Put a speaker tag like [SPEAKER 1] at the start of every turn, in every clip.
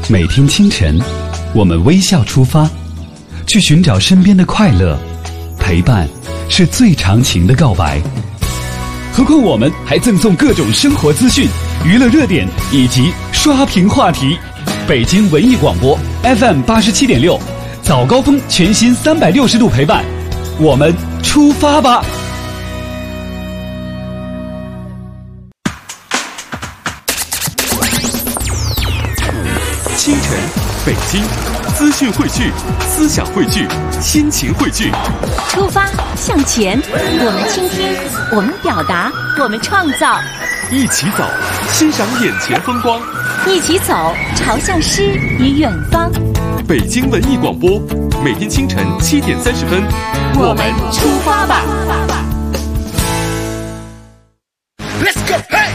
[SPEAKER 1] 每天清晨，我们微笑出发，去寻找身边的快乐。陪伴是最长情的告白。何况我们还赠送各种生活资讯、娱乐热点以及刷屏话题。北京文艺广播 FM87.6，早高峰全新360度陪伴，我们出发吧！
[SPEAKER 2] 清晨，北京，资讯汇聚，思想汇聚，心情汇聚。
[SPEAKER 3] 出发向前，我们倾听，我们表达，我们创造。
[SPEAKER 2] 一起走，欣赏眼前风光。
[SPEAKER 3] 一起走，朝向诗与远方。
[SPEAKER 2] 北京文艺广播，每天清晨7点30分，
[SPEAKER 3] 我们出发吧。
[SPEAKER 4] Let's go, hey!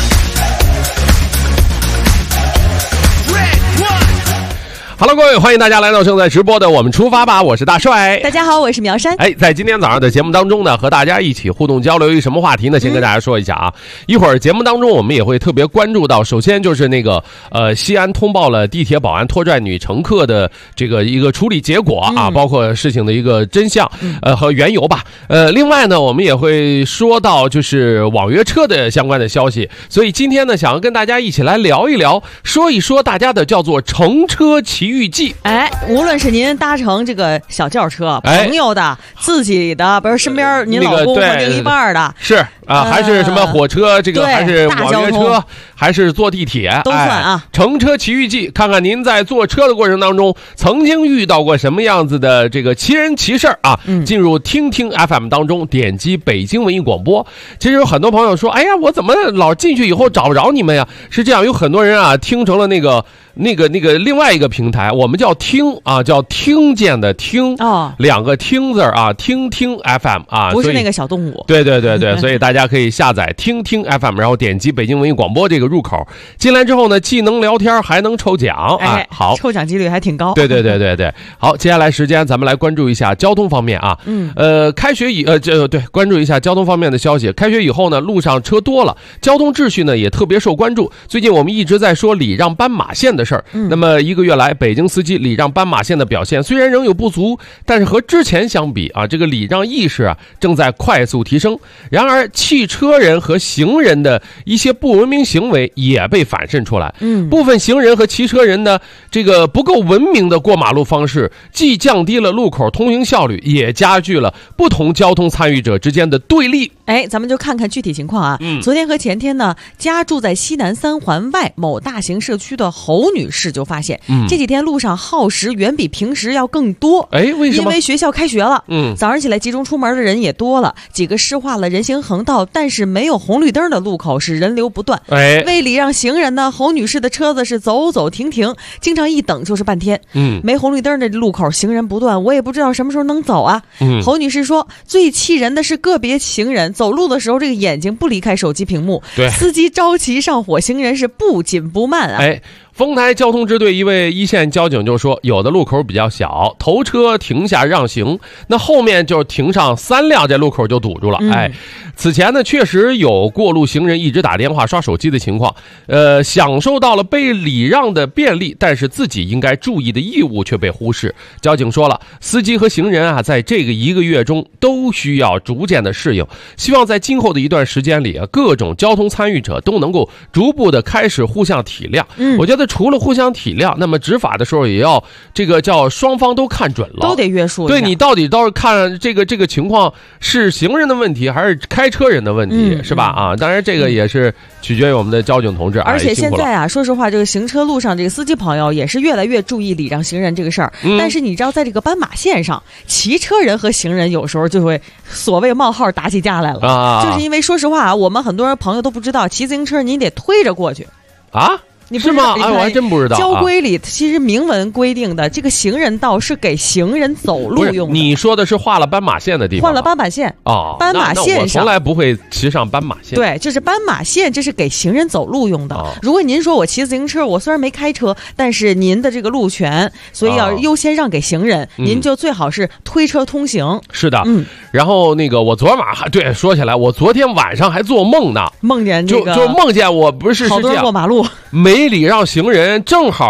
[SPEAKER 5] Hello， 各位，欢迎大家来到正在直播的我们出发吧，我是大帅。
[SPEAKER 3] 大家好，我是苗山。
[SPEAKER 5] 在今天早上的节目当中呢，和大家一起互动交流一个什么话题呢？先跟大家说一下啊，一会儿节目当中我们也会特别关注到，首先就是那个西安通报了地铁保安拖拽女乘客的这个一个处理结果啊，包括事情的一个真相和缘由吧。另外呢，我们也会说到就是网约车的相关的消息，所以今天呢，想要跟大家一起来聊一聊，说一说大家的叫做乘车奇遇记。
[SPEAKER 6] 无论是您搭乘这个小轿车，朋友的、自己的，不是身边您老公或另一半的，
[SPEAKER 5] 是啊，还是什么火车，这个还是网约车，还是坐地铁，
[SPEAKER 6] 都算啊。
[SPEAKER 5] 乘车奇遇记，看看您在坐车的过程当中，曾经遇到过什么样子的这个奇人奇事啊？进入听听 FM 当中，点击北京文艺广播。其实有很多朋友说，哎呀，我怎么老进去以后找不着你们呀？是这样，有很多人啊，听成了那个另外一个平台，我们叫听啊，叫听见的听两个听字啊，听听 FM 啊，
[SPEAKER 6] 不是那个小动物。
[SPEAKER 5] 对，所以大家可以下载听听 FM， 然后点击北京文艺广播这个入口，进来之后呢，既能聊天还能抽奖啊，好，
[SPEAKER 6] 抽奖几率还挺高。
[SPEAKER 5] 对，好，接下来时间咱们来关注一下交通方面啊，开学关注一下交通方面的消息。开学以后呢，路上车多了，交通秩序呢也特别受关注。最近我们一直在说礼让斑马线的事儿，那么1个月来，北京司机礼让斑马线的表现虽然仍有不足，但是和之前相比啊，这个礼让意识啊正在快速提升。然而，汽车人和行人的一些不文明行为也被反渗出来。部分行人和骑车人呢，这个不够文明的过马路方式，既降低了路口通行效率，也加剧了不同交通参与者之间的对立。
[SPEAKER 6] 咱们就看看具体情况啊。昨天和前天呢，家住在西南3环外某大型社区的侯女士就发现，这几天路上耗时远比平时要更多。
[SPEAKER 5] 为什么？
[SPEAKER 6] 因为学校开学了，早上起来集中出门的人也多了，几个湿化了人行横道但是没有红绿灯的路口是人流不断。为礼让行人呢，侯女士的车子是走走停停，经常一等就是半天。没红绿灯的路口行人不断，我也不知道什么时候能走啊。侯女士说，最气人的是个别行人走路的时候这个眼睛不离开手机屏幕，司机着急上火，行人是不紧不慢啊。
[SPEAKER 5] 丰台交通支队一位一线交警就说，有的路口比较小，头车停下让行，那后面就停上3辆，这路口就堵住了。此前呢，确实有过路行人一直打电话刷手机的情况，享受到了被礼让的便利，但是自己应该注意的义务却被忽视。交警说了，司机和行人啊，在这个1个月中都需要逐渐的适应，希望在今后的一段时间里啊，各种交通参与者都能够逐步的开始互相体谅。我觉得除了互相体谅，那么执法的时候也要这个叫双方都看准了，
[SPEAKER 6] 都得约束。
[SPEAKER 5] 对，你到底是看这个情况是行人的问题还是开车人的问题，是吧？啊，当然这个也是取决于我们的交警同志。
[SPEAKER 6] 而且现在啊，说实话，这个行车路上这个司机朋友也是越来越注意礼让行人这个事儿。但是你知道，在这个斑马线上，骑车人和行人有时候就会所谓冒号打起架来了，就是因为说实话啊，我们很多人朋友都不知道，骑自行车你得推着过去啊。是
[SPEAKER 5] 吗？我还真不知道。
[SPEAKER 6] 交规里其实明文规定的，这个行人道是给行人走路用的。
[SPEAKER 5] 你说的是画了斑马线的地方？
[SPEAKER 6] 画了斑马线斑马线上，
[SPEAKER 5] 我从来不会骑上斑马线。
[SPEAKER 6] 对，这是斑马线，这是给行人走路用的。如果您说我骑自行车，我虽然没开车，但是您的这个路权，所以要优先让给行人，您就最好是推车通行。
[SPEAKER 5] 是的，然后那个我昨晚说起来，我昨天晚上还做梦呢，
[SPEAKER 6] 梦见这个
[SPEAKER 5] 就梦见我不是
[SPEAKER 6] 好多人过马路。
[SPEAKER 5] 没礼让行人，正好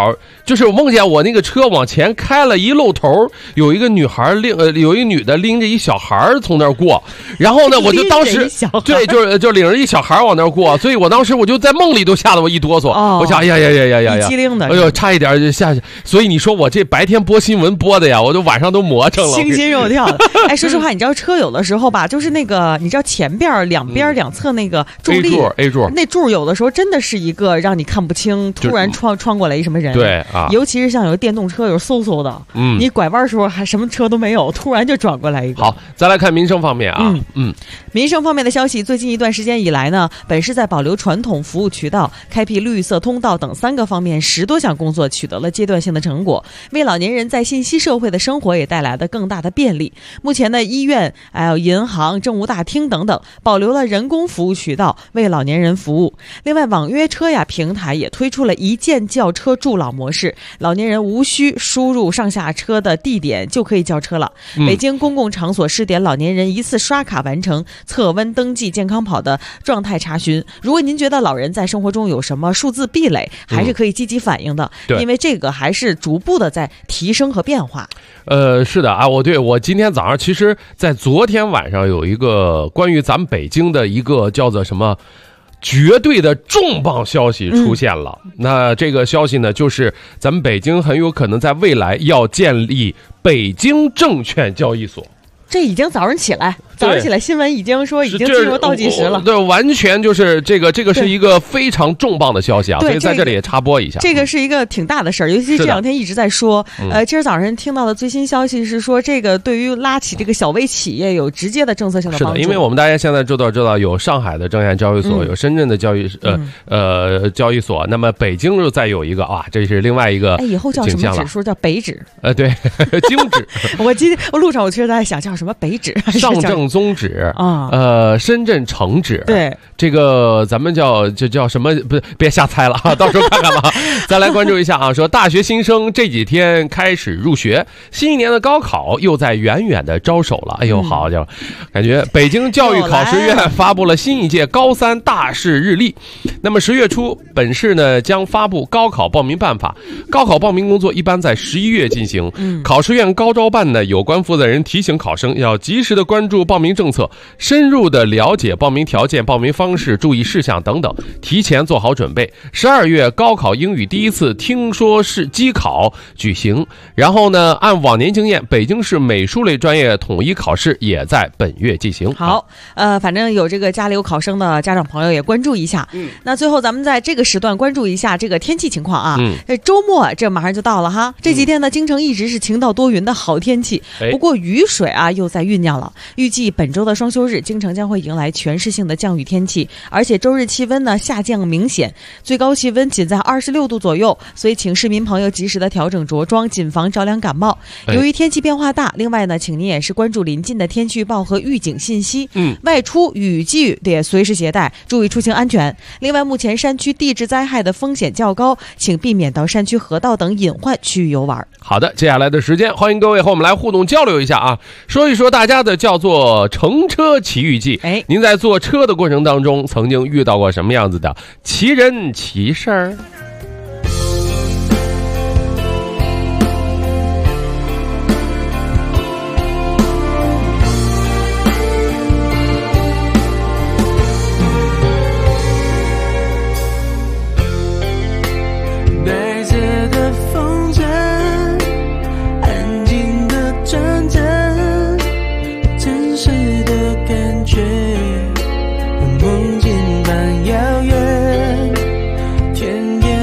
[SPEAKER 5] 就是我梦见我那个车往前开了一露头，有一个女孩有一个女的拎着一小孩从那儿过，然后呢我就当时对就领着一小孩往那儿过，所以我当时我就在梦里都吓得我一哆嗦，我想哎呀
[SPEAKER 6] 一激灵的，
[SPEAKER 5] 哎呦差一点就下去，所以你说我这白天播新闻播的呀，我就晚上都磨成了，
[SPEAKER 6] 心惊肉跳的。哎，说实话，你知道车有的时候吧，就是那个你知道前边两边两侧那个助力
[SPEAKER 5] A 柱
[SPEAKER 6] 那柱有的时候真的是一个让你看不清，突然穿过来一什么人，
[SPEAKER 5] 对啊，
[SPEAKER 6] 尤其是像有电动车有嗖嗖的，你拐弯的时候还什么车都没有，突然就转过来一个。
[SPEAKER 5] 好，再来看民生方面啊，
[SPEAKER 6] 民生方面的消息，最近一段时间以来呢，本市在保留传统服务渠道、开辟绿色通道等3个方面10多项工作取得了阶段性的成果，为老年人在信息社会的生活也带来了更大的便利。目前呢，医院、还有银行、政务大厅等等，保留了人工服务渠道，为老年人服务。另外，网约车平台也推出了一键叫车助老模式，老年人无需输入上下车的地点就可以叫车了。北京公共场所试点老年人一次刷卡完成测温、登记、健康跑的状态查询。如果您觉得老人在生活中有什么数字壁垒，还是可以积极反映的，因为这个还是逐步的在提升和变化。
[SPEAKER 5] 是的啊，我今天早上其实在昨天晚上有一个关于咱们北京的一个叫做什么绝对的重磅消息出现了。那这个消息呢，就是咱们北京很有可能在未来要建立北京证券交易所。
[SPEAKER 6] 这已经早上起来新闻已经说已经进入倒计时了。
[SPEAKER 5] 对，完全就是这个是一个非常重磅的消息啊，所以在这里也插播一下。
[SPEAKER 6] 这个是一个挺大的事儿，尤其这2天一直在说。今儿早上听到的最新消息是说，这个对于拉起这个小微企业有直接的政策性的帮助。
[SPEAKER 5] 是的，因为我们大家现在知道有上海的证券交易所，有深圳的交易所，那么北京又再有一个啊，这是另外一个。
[SPEAKER 6] 以后叫什么指数？叫北指。
[SPEAKER 5] 对，京指。
[SPEAKER 6] 我路上我其实在想叫什么北指、
[SPEAKER 5] 上证综指啊，深圳成指。
[SPEAKER 6] 对，
[SPEAKER 5] 这个咱们叫什么？不是，别瞎猜了啊，到时候看看吧。再来关注一下啊，说大学新生这几天开始入学，新一年的高考又在远远的招手了。哎呦，好家伙，感觉北京教育考试院发布了新一届高3大试日历。那么10月初，本市呢将发布高考报名办法。高考报名工作一般在11月进行。考试院高招办呢有关负责人提醒考生要及时的关注报名政策，深入的了解报名条件、报名方式、注意事项等等，提前做好准备。12月高考英语第一次听说是机考举行，然后呢，按往年经验，北京市美术类专业统一考试也在本月进行。
[SPEAKER 6] 好，反正有这个家里有考生的家长朋友也关注一下。那最后咱们在这个时段关注一下这个天气情况啊。周末这马上就到了哈，这几天呢，京城一直是晴到多云的好天气，不过雨水啊又在酝酿了。预计本周的双休日，京城将会迎来全市性的降雨天气，而且周日气温呢下降明显，最高气温仅在26度左右，所以请市民朋友及时的调整着装，谨防着凉感冒。由于天气变化大，另外呢，请您也是关注临近的天气预报和预警信息，外出雨具得随时携带，注意出行安全。另外，目前山区地质灾害的风险较高，请避免到山区河道等隐患区域游玩。
[SPEAKER 5] 好的，接下来的时间，欢迎各位和我们来互动交流一下啊，说一说大家的叫做乘车奇遇记。您在坐车的过程当中，曾经遇到过什么样子的奇人奇事儿？
[SPEAKER 7] 梦境般遥远，天边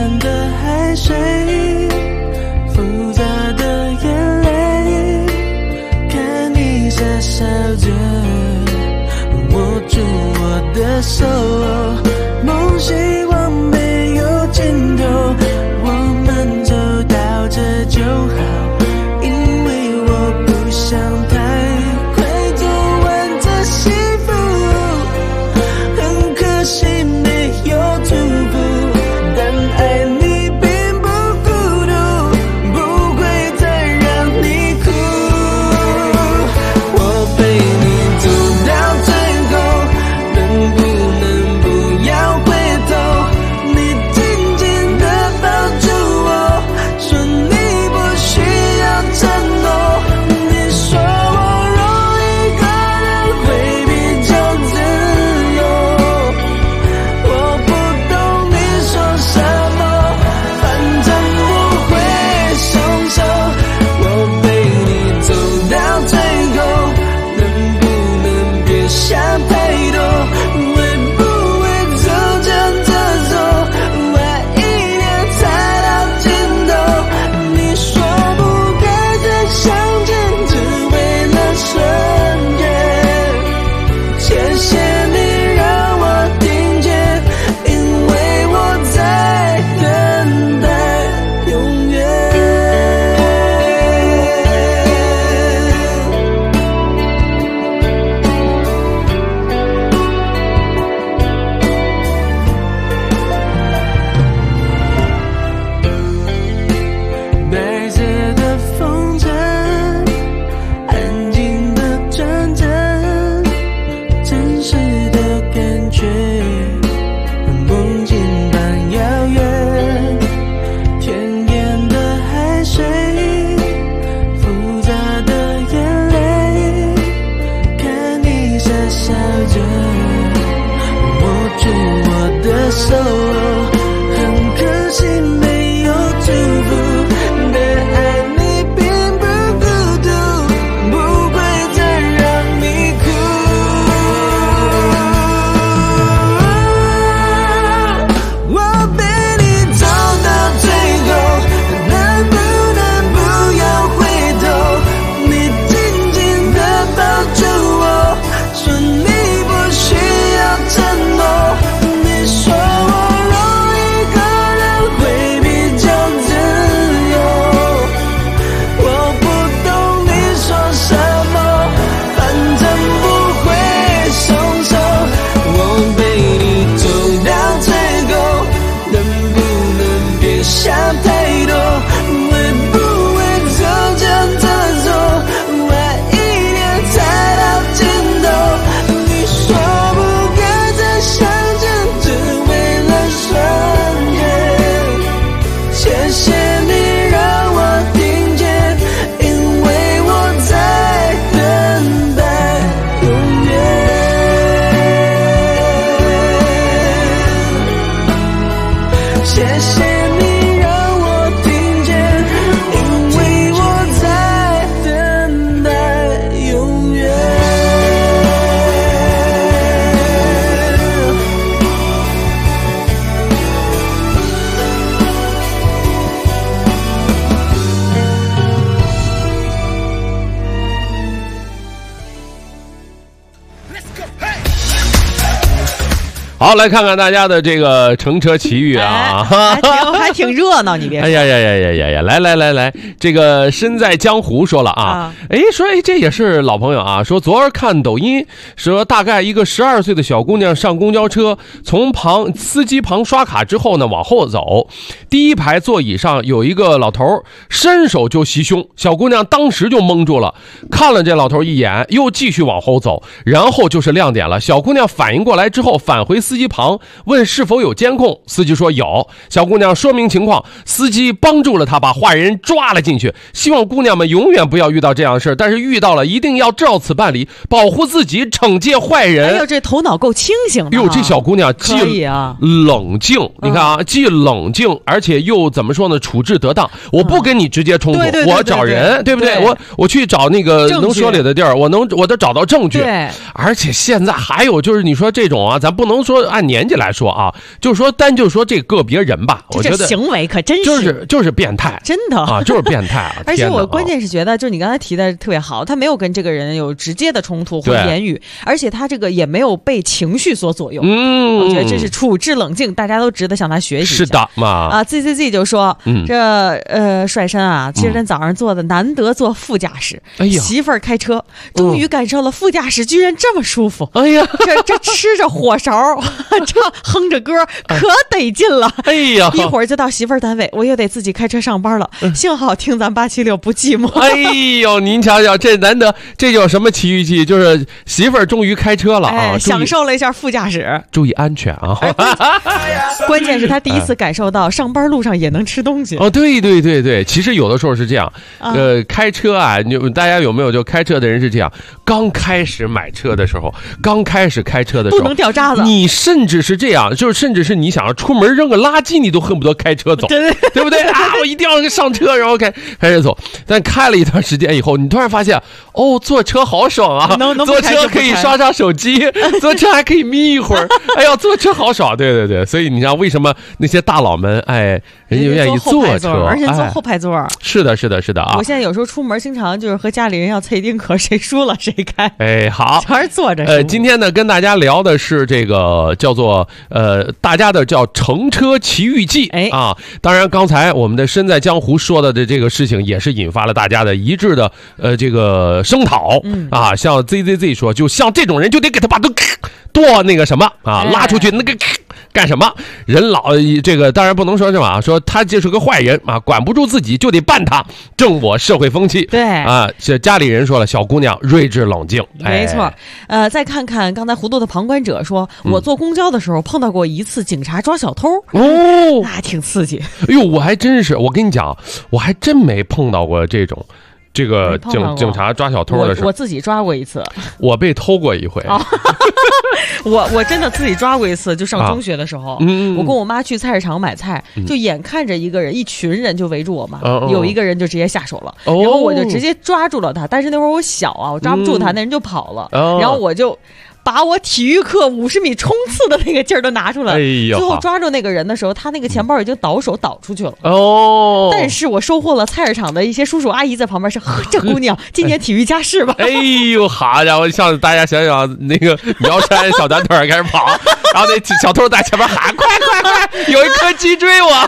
[SPEAKER 7] 想太多，会不会就这样的走，爱一年才到尽头。你说不该再相见，只为了瞬间。谢谢你让我听见，因为我在等待永远。谢谢。
[SPEAKER 5] 好，来看看大家的这个乘车奇遇啊，
[SPEAKER 6] 还挺热闹，你别说。
[SPEAKER 5] 哎呀，来，这个身在江湖说了啊，说这也是老朋友啊，说昨儿看抖音，说大概一个12岁的小姑娘上公交车，从司机旁刷卡之后呢，往后走，第一排座椅上有一个老头伸手就袭胸，小姑娘当时就懵住了，看了这老头一眼，又继续往后走，然后就是亮点了，小姑娘反应过来之后返回司机旁问是否有监控，司机说有，小姑娘说明情况，司机帮助了她把坏人抓了进去，希望姑娘们永远不要遇到这样的事，但是遇到了一定要照此办理，保护自己，惩戒坏人。
[SPEAKER 6] 哎呦，这头脑够清醒的。
[SPEAKER 5] 这小姑娘既冷静，你看啊，既冷静，而且又怎么说呢，处置得当。我不跟你直接冲突，我找人，对不对？我去找那个能说理的地儿，我都找到证据。
[SPEAKER 6] 对，
[SPEAKER 5] 而且现在还有就是你说这种啊，咱不能说按年纪来说啊，就是说这个别人吧，我觉得
[SPEAKER 6] 行为可真
[SPEAKER 5] 就是变态，
[SPEAKER 6] 真的
[SPEAKER 5] 啊，就是变态啊。
[SPEAKER 6] 而且我关键是觉得，就是你刚才提的特别好，他没有跟这个人有直接的冲突或言语，而且他这个也没有被情绪所左右。我觉得这是处置冷静，大家都值得向他学习一下。
[SPEAKER 5] 是的嘛啊
[SPEAKER 6] ，ZZZ 就说帅身啊，今天早上坐的难得坐副驾驶，媳妇儿开车，终于感受了副驾驶居然这么舒服。
[SPEAKER 5] 哎呀，
[SPEAKER 6] 这吃着火勺，这哼着歌，可得劲了。
[SPEAKER 5] 哎呀，
[SPEAKER 6] 一会儿就到媳妇儿单位，我又得自己开车上班了。幸好听咱876不寂寞。
[SPEAKER 5] 哎呦，您瞧瞧，这难得，这叫什么奇遇记？就是媳妇儿终于开车了啊，
[SPEAKER 6] 享受了一下副驾驶，
[SPEAKER 5] 注意安全啊。
[SPEAKER 6] 关键是他第一次感受到上班路上也能吃东西。
[SPEAKER 5] 哦，对，其实有的时候是这样，开车啊，大家有没有就开车的人是这样？刚开始买车的时候，刚开始开车的时候，
[SPEAKER 6] 不能掉渣子。
[SPEAKER 5] 你甚至是这样，就是甚至是你想要出门扔个垃圾，你都恨不得开车走，对不对啊？我一定要上车，然后开始走。但开了一段时间以后，你突然发现，哦，坐车好爽啊！坐车可以刷刷手机，坐车还可以眯一会儿。哎呀，坐车好爽！对，所以你知道为什么那些大佬们，人家愿意坐车，
[SPEAKER 6] 而且坐后排座。
[SPEAKER 5] 是的啊！
[SPEAKER 6] 我现在有时候出门，经常就是和家里人要脆丁壳，谁输了谁开。
[SPEAKER 5] 好，
[SPEAKER 6] 全是坐着。
[SPEAKER 5] 今天呢，跟大家聊的是这个叫做大家的叫乘车奇遇记啊。当然，刚才我们的身在江湖说的这个事情，也是引发了大家的一致的这个声讨啊。像 ZZZ 说，就像这种人就得给他把多那个什么啊，拉出去那个干什么？人老这个当然不能说什么，说他就是个坏人啊，管不住自己就得办他，正我社会风气。
[SPEAKER 6] 对
[SPEAKER 5] 啊，家里人说了，小姑娘睿智冷静，
[SPEAKER 6] 没错。再看看刚才糊涂的旁观者说，我坐公交的时候碰到过一次警察抓小偷哦，那挺刺激。
[SPEAKER 5] 哎呦，我还真是，我跟你讲，我还真没碰到过这种。这个警察抓小偷的时候，
[SPEAKER 6] 我自己抓过一次，
[SPEAKER 5] 我被偷过一回。
[SPEAKER 6] 我真的自己抓过一次，就上中学的时候，我跟我妈去菜市场买菜，就眼看着一群人就围住我妈，有一个人就直接下手了，然后我就直接抓住了他，但是那会儿我小啊，我抓不住他，那人就跑了，然后我就把我体育课50米冲刺的那个劲儿都拿出来，最后抓住那个人的时候，他那个钱包已经倒手倒出去了。但是我收获了菜市场的一些叔叔阿姨在旁边说：“这姑娘今年体育加试吧。”
[SPEAKER 5] 哎呦，好家伙！像大家想想那个苗山小短腿开始跑，然后那小偷在前面喊：“快，有一颗鸡追我！”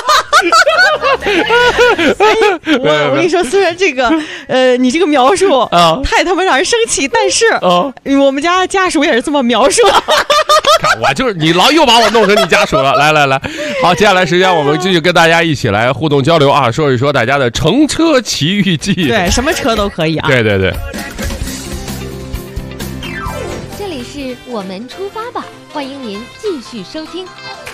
[SPEAKER 6] 我跟你说，虽然这个你这个描述太他妈让人生气，但是我们家属属也是这么描述。
[SPEAKER 5] 看我就是你又把我弄成你家属了。来，好，接下来时间我们继续跟大家一起来互动交流啊，说一说大家的乘车奇遇记。
[SPEAKER 6] 对，什么车都可以啊。
[SPEAKER 5] 对。
[SPEAKER 8] 这里是我们出发吧，欢迎您继续收听。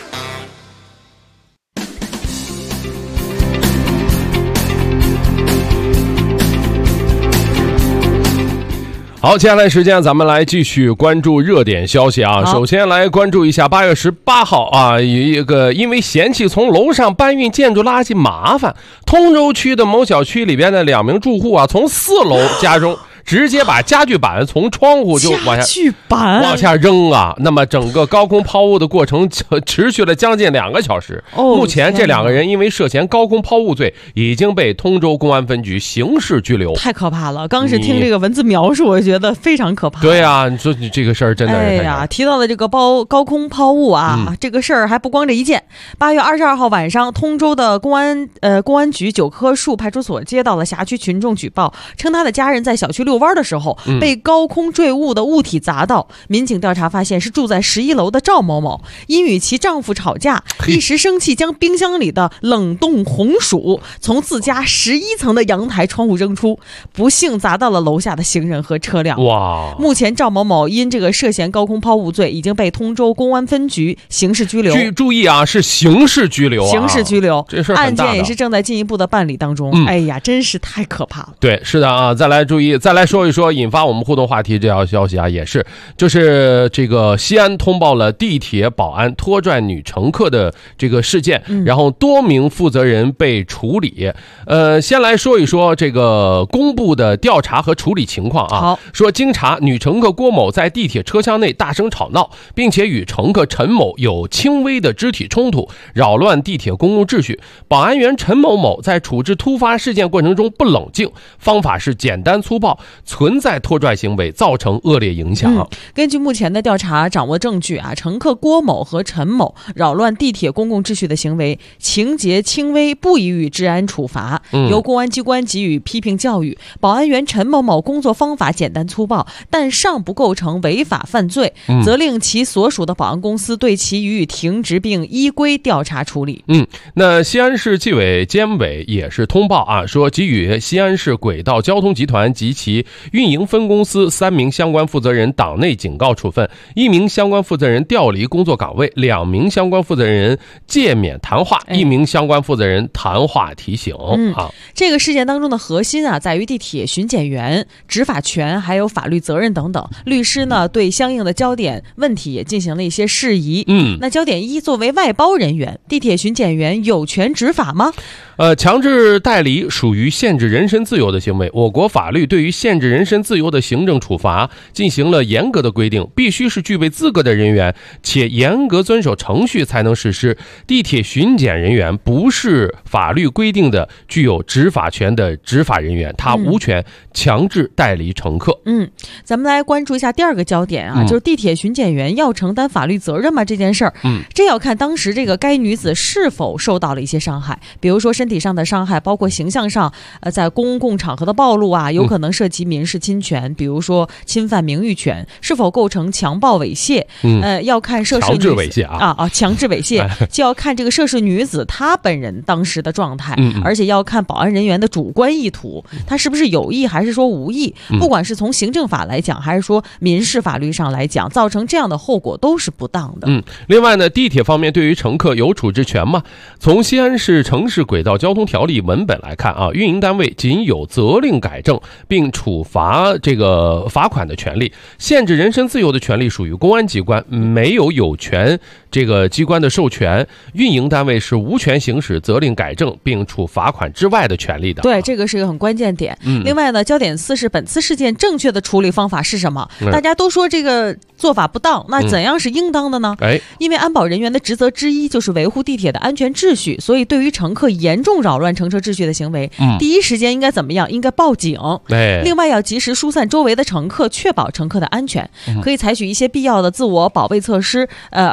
[SPEAKER 5] 好，接下来时间咱们来继续关注热点消息啊。首先来关注一下8月18号啊，因为嫌弃从楼上搬运建筑垃圾麻烦，通州区的某小区里边的2名住户啊，从4楼家中直接把家具板从窗户就往下扔啊！那么整个高空抛物的过程持续了将近2个小时。目前这2个人因为涉嫌高空抛物罪，已经被通州公安分局刑事拘留。
[SPEAKER 6] 太可怕了！刚是听这个文字描述，我觉得非常可怕。
[SPEAKER 5] 对啊，你说这个事儿真的是太
[SPEAKER 6] 呀，提到了这个高空抛物啊，这个事儿还不光这一件。8月22号晚上，通州的公安局9棵树派出所接到了辖区群众举报，称他的家人在小区遛弯的时候被高空坠物的物体砸到。民警调查发现是住在11楼的赵某某，因与其丈夫吵架，一时生气，将冰箱里的冷冻红薯从自家11层的阳台窗户扔出，不幸砸到了楼下的行人和车辆。
[SPEAKER 5] 哇！
[SPEAKER 6] 目前赵某某因这个涉嫌高空抛物罪，已经被通州公安分局刑事拘留。
[SPEAKER 5] 注意啊，是刑事拘留啊！
[SPEAKER 6] 刑事拘留，
[SPEAKER 5] 这事儿很大的，
[SPEAKER 6] 案件也是正在进一步的办理当中。哎呀，真是太可怕了。
[SPEAKER 5] 对，是的啊，再来说一说引发我们互动话题这条消息啊，就是这个西安通报了地铁保安拖拽女乘客的这个事件，然后多名负责人被处理。先来说一说这个公布的调查和处理情况啊。
[SPEAKER 6] 好，
[SPEAKER 5] 说经查，女乘客郭某在地铁车厢内大声吵闹，并且与乘客陈某有轻微的肢体冲突，扰乱地铁公共秩序。保安员陈某某在处置突发事件过程中不冷静，方法是简单粗暴，存在拖拽行为，造成恶劣影响。
[SPEAKER 6] 根据目前的调查掌握证据啊，乘客郭某和陈某扰乱地铁公共秩序的行为，情节轻微，不予以治安处罚，由公安机关给予批评教育。保安员陈某某工作方法简单粗暴，但尚不构成违法犯罪，责令其所属的保安公司对其予以停职，并依规调查处理。
[SPEAKER 5] 那西安市纪委监委也是通报啊，说给予西安市轨道交通集团及其运营分公司3名相关负责人党内警告处分，1名相关负责人调离工作岗位，2名相关负责人诫免谈话，1名相关负责人谈话提醒。
[SPEAKER 6] 这个事件当中的核心啊，在于地铁巡检员执法权还有法律责任等等。律师呢对相应的焦点问题也进行了一些释疑。那焦点1，作为外包人员，地铁巡检员有权执法吗？
[SPEAKER 5] 强制代理属于限制人身自由的行为，我国法律对于限制人身自由的行政处罚进行了严格的规定，必须是具备资格的人员，且严格遵守程序才能实施。地铁巡检人员不是法律规定的具有执法权的执法人员，他无权强制代理乘客。
[SPEAKER 6] 咱们来关注一下第2个焦点啊，就是地铁巡检员要承担法律责任吗？这件事儿，这要看当时这个该女子是否受到了一些伤害，比如说身体上的伤害，包括形象上，在公共场合的暴露啊，有可能涉及民事侵权，比如说侵犯名誉权，是否构成强暴猥亵，要看涉事
[SPEAKER 5] 强制猥亵
[SPEAKER 6] 强制猥亵，就要看这个涉事女子她本人当时的状态，而且要看保安人员的主观意图，她是不是有意还是说无意，不管是从行政法来讲，还是说民事法律上来讲，造成这样的后果都是不当的。
[SPEAKER 5] 另外呢，地铁方面对于乘客有处置权吗？从西安市城市轨道交通条例文本来看啊，运营单位仅有责令改正并处罚这个罚款的权利，限制人身自由的权利属于公安机关，没有权这个机关的授权，运营单位是无权行使责令改正并处罚款之外的权利的。
[SPEAKER 6] 对，这个是一个很关键点。另外呢，焦点4是本次事件正确的处理方法是什么？大家都说这个做法不当，那怎样是应当的呢？因为安保人员的职责之一就是维护地铁的安全秩序，所以对于乘客严重扰乱乘车秩序的行为，第一时间应该怎么样？应该报警。另外要及时疏散周围的乘客，确保乘客的安全，可以采取一些必要的自我保卫措施。但是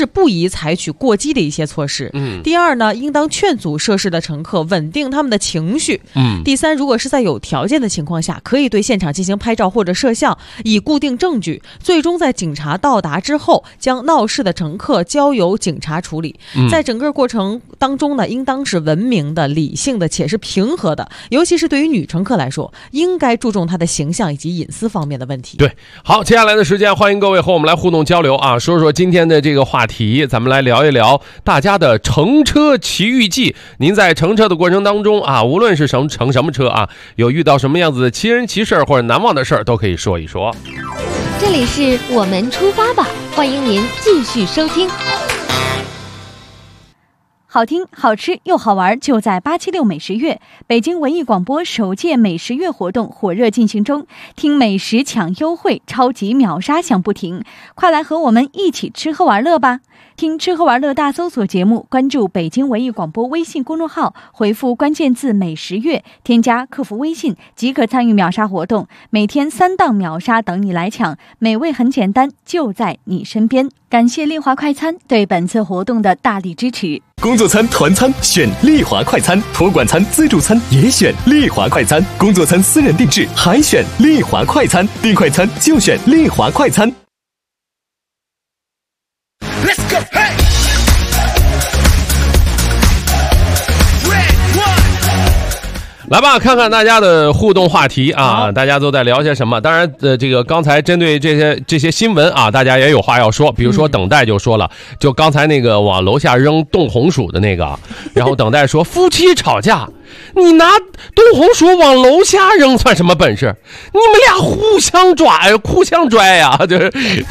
[SPEAKER 6] 不宜采取过激的一些措施。第二呢，应当劝阻涉事的乘客稳定他们的情绪。第三，如果是在有条件的情况下，可以对现场进行拍照或者摄像，以固定证据，最终在警察到达之后，将闹事的乘客交由警察处理。在整个过程当中呢，应当是文明的、理性的，且是平和的。尤其是对于女乘客来说，应该注重她的形象以及隐私方面的问题。
[SPEAKER 5] 对，好，接下来的时间，欢迎各位和我们来互动交流啊，说说今天的这个话题，咱们来聊一聊大家的乘车奇遇记。您在乘车的过程当中啊，无论是乘什么车啊，有遇到什么样子的奇人奇事或者难忘的事儿，都可以说一说。
[SPEAKER 8] 这里是我们出发吧，欢迎您继续收听。
[SPEAKER 9] 好听、好吃又好玩，就在876美食月。北京文艺广播首届美食月活动火热进行中，听美食抢优惠，超级秒杀响不停，快来和我们一起吃喝玩乐吧！听吃喝玩乐大搜索节目，关注北京文艺广播微信公众号，回复关键字美食月，添加客服微信即可参与秒杀活动，每天3档秒杀等你来抢，美味很简单，就在你身边。感谢丽华快餐对本次活动的大力支持。
[SPEAKER 2] 工作餐、团餐选丽华快餐，托管餐、自助餐也选丽华快餐，工作餐私人定制还选丽华快餐，订快餐就选丽华快餐。
[SPEAKER 4] Let's go, hey! Red one!
[SPEAKER 5] 来吧，看看大家的互动话题啊，大家都在聊些什么？当然，这个刚才针对这些新闻啊，大家也有话要说。比如说等待就说了，就刚才那个往楼下扔冻红薯的那个，然后等待说夫妻吵架，你拿冻红薯往楼下扔算什么本事？你们俩互相拽呀，就是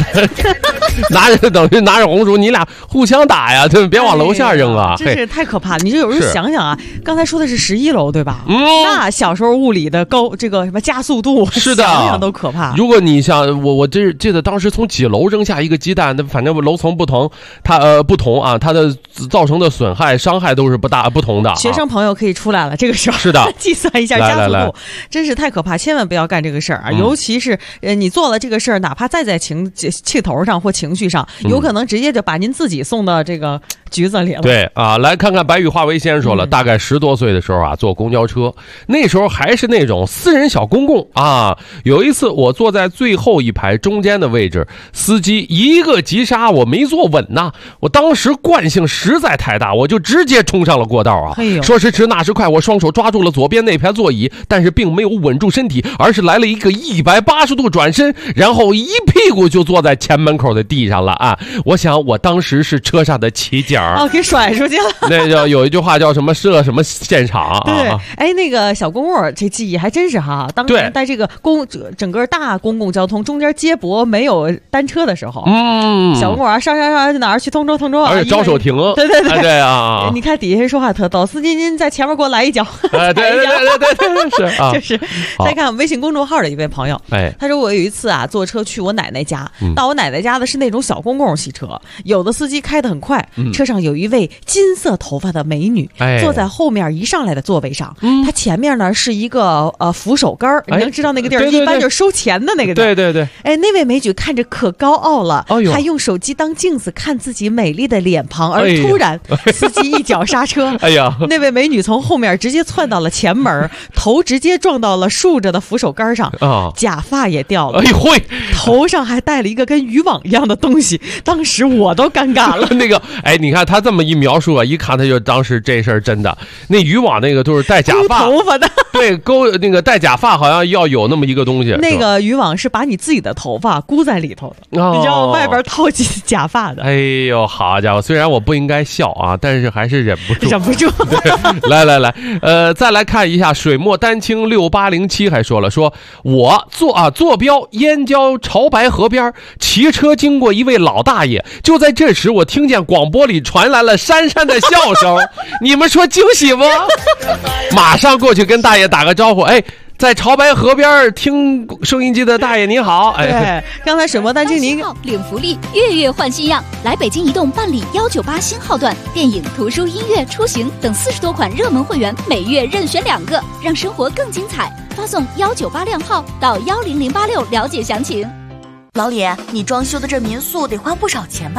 [SPEAKER 5] 等于拿着红薯，你俩互相打呀，对，别往楼下扔啊！
[SPEAKER 6] 真是太可怕了。你就有时候想想啊，刚才说的是11楼对吧？那小时候物理的这个什么加速度，
[SPEAKER 5] 是的，
[SPEAKER 6] 想想都可怕。
[SPEAKER 5] 如果你像我这记得当时从几楼扔下一个鸡蛋，反正楼层不同，它不同啊，它的造成的损害伤害都是不同的。
[SPEAKER 6] 学生朋友可以出来了，这个时候
[SPEAKER 5] 是的，
[SPEAKER 6] 计算一下加速度，真是太可怕，千万不要干这个事儿啊！尤其是你做了这个事儿，哪怕再在气头上或情绪上，有可能直接就把您自己送到这个局子里了。
[SPEAKER 5] 对啊，来看看白羽化为先生说了，大概10多岁的时候啊，坐公交车，那时候还是那种私人小公共啊。有一次我坐在最后一排中间的位置，司机一个急刹，我没坐稳呐，我当时惯性实在太大，我就直接冲上了过道啊。说时迟那时快，我双手抓住了左边那排座椅，但是并没有稳住身体，而是来了一个180度转身，然后一屁股就坐在前门口的地上了啊！我想我当时是车上的骑警
[SPEAKER 6] 给甩出去了。
[SPEAKER 5] 那叫有一句话叫什么设什么现场啊？
[SPEAKER 6] 对，哎，那个小公共这记忆还真是哈，当年在这个整个大公共交通中间接驳没有单车的时候，小公共上哪儿去通州啊，
[SPEAKER 5] 而且招手停，对啊，
[SPEAKER 6] 你看底下人说话特逗，司机您在前面给我来一脚，
[SPEAKER 5] 对，是啊，
[SPEAKER 6] 就是。再看微信公众号的一位朋友，他说我有一次啊坐车去我奶奶家，到我奶奶家的是那种小公共汽车，有的司机开得很快，车上有一位金色头发的美女，坐在后面一上来的座位上，她前面呢是一个扶手杆，你能知道那个地儿一般就是收钱的那个地儿，
[SPEAKER 5] 对，
[SPEAKER 6] 哎，那位美女看着可高傲了，还用手机当镜子看自己美丽的脸庞，而突然司机一脚刹车，
[SPEAKER 5] 哎呀，
[SPEAKER 6] 那位美女从后面直接窜到了前门，头直接撞到了竖着的扶手杆上，假发也掉了，头上还戴了一个跟渔网一样的东西，当时我都尴尬了。
[SPEAKER 5] 那个，哎，你看他这么一描述啊，一看他就当时这事儿真的。那渔网那个都是戴假发，
[SPEAKER 6] 头发的，
[SPEAKER 5] 对，那个戴假发好像要有那么一个东西。
[SPEAKER 6] 那个渔网是把你自己的头发箍在里头的，你知道外边套进假发的。
[SPEAKER 5] 哎呦，好家伙！虽然我不应该笑啊，但是还是忍不住。来，再来看一下水墨丹青6807还说了，说我坐标燕郊潮白河边，骑车经过一位老大爷，就在这时我听见广播里传来了珊珊的笑声，你们说惊喜不？马上过去跟大爷打个招呼，哎。在潮白河边听收音机的大爷您好，
[SPEAKER 6] 哎，刚才水墨丹青您
[SPEAKER 8] 领福利，月换新样，来北京移动办理198新号段，电影、图书、音乐、出行等40多款热门会员，每月任选2个，让生活更精彩。发送198靓号到10086了解详情。
[SPEAKER 10] 老李，你装修的这民宿得花不少钱吧？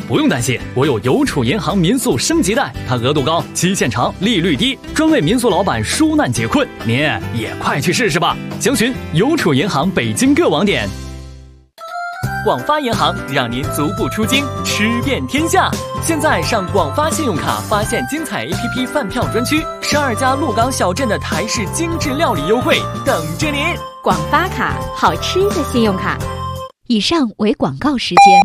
[SPEAKER 10] 不用担心，我有邮储银行民宿升级贷，它额度高，期限长，利率低，专为民宿老板纾难解困。您也快去试试吧！详询邮储银行北京各网点。广发银行让您足不出京，吃遍天下。现在上广发信用卡发现精彩 APP 饭票专区，12家鹿港小镇的台式精致料理优惠等着您。
[SPEAKER 8] 广发卡，好吃的信用卡。以上为广告时间。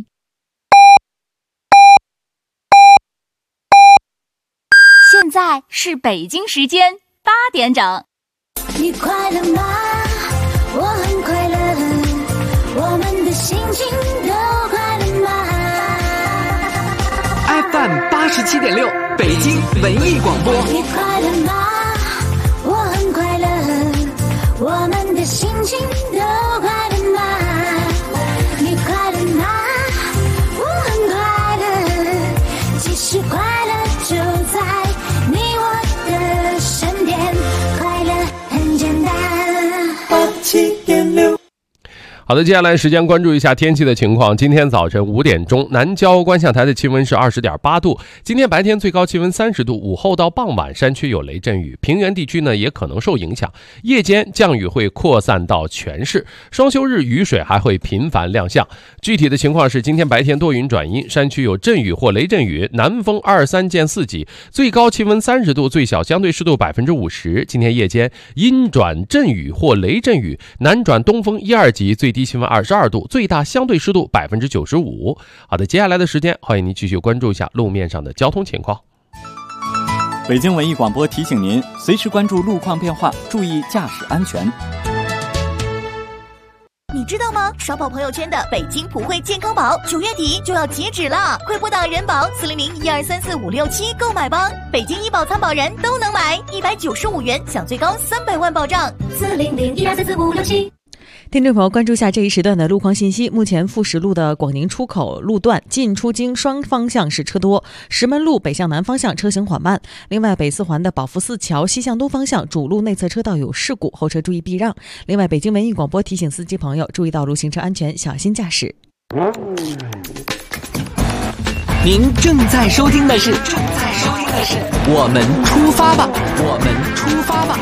[SPEAKER 8] 现在是北京时间8点整。
[SPEAKER 11] 你快乐吗？我很快乐，我们的心情都快乐吗
[SPEAKER 12] ？FM 87.6，北京文艺广播。
[SPEAKER 11] 你快乐吗？我很快乐，我们的心情都快乐吗？你快乐吗？我很快乐，其实快乐就在你我的身边，快乐很简单。87.6。
[SPEAKER 5] 好的，接下来时间关注一下天气的情况。今天早晨5点钟，南郊观象台的气温是20.8度。今天白天最高气温30度，午后到傍晚山区有雷阵雨，平原地区呢也可能受影响。夜间降雨会扩散到全市，双休日雨水还会频繁亮相。具体的情况是，今天白天多云转阴，山区有阵雨或雷阵雨，南风23见4级，最高气温30度，最小相对湿度50%。今天夜间阴转阵雨或雷阵雨，南转东风1、2级，最低气温22度，最大相对湿度95%。好的，接下来的时间，欢迎您继续关注一下路面上的交通情况。
[SPEAKER 13] 北京文艺广播提醒您，随时关注路况变化，注意驾驶安全。
[SPEAKER 14] 你知道吗？刷爆朋友圈的北京普惠健康宝9月底就要截止了，快拨打人保400-1234-567购买吧。北京医保参保人都能买，195元享最高300万保障。400-1234-567。
[SPEAKER 6] 听众朋友，关注下这一时段的路况信息。目前富实路的广宁出口路段进出京双方向是车多，石门路北向南方向车行缓慢。另外，北四环的保福寺桥西向东方向主路内侧车道有事故，后车注意避让。另外，北京文艺广播提醒司机朋友注意道路行车安全，小心驾驶。
[SPEAKER 12] 您正在收听的是我们出发吧，我们出发吧。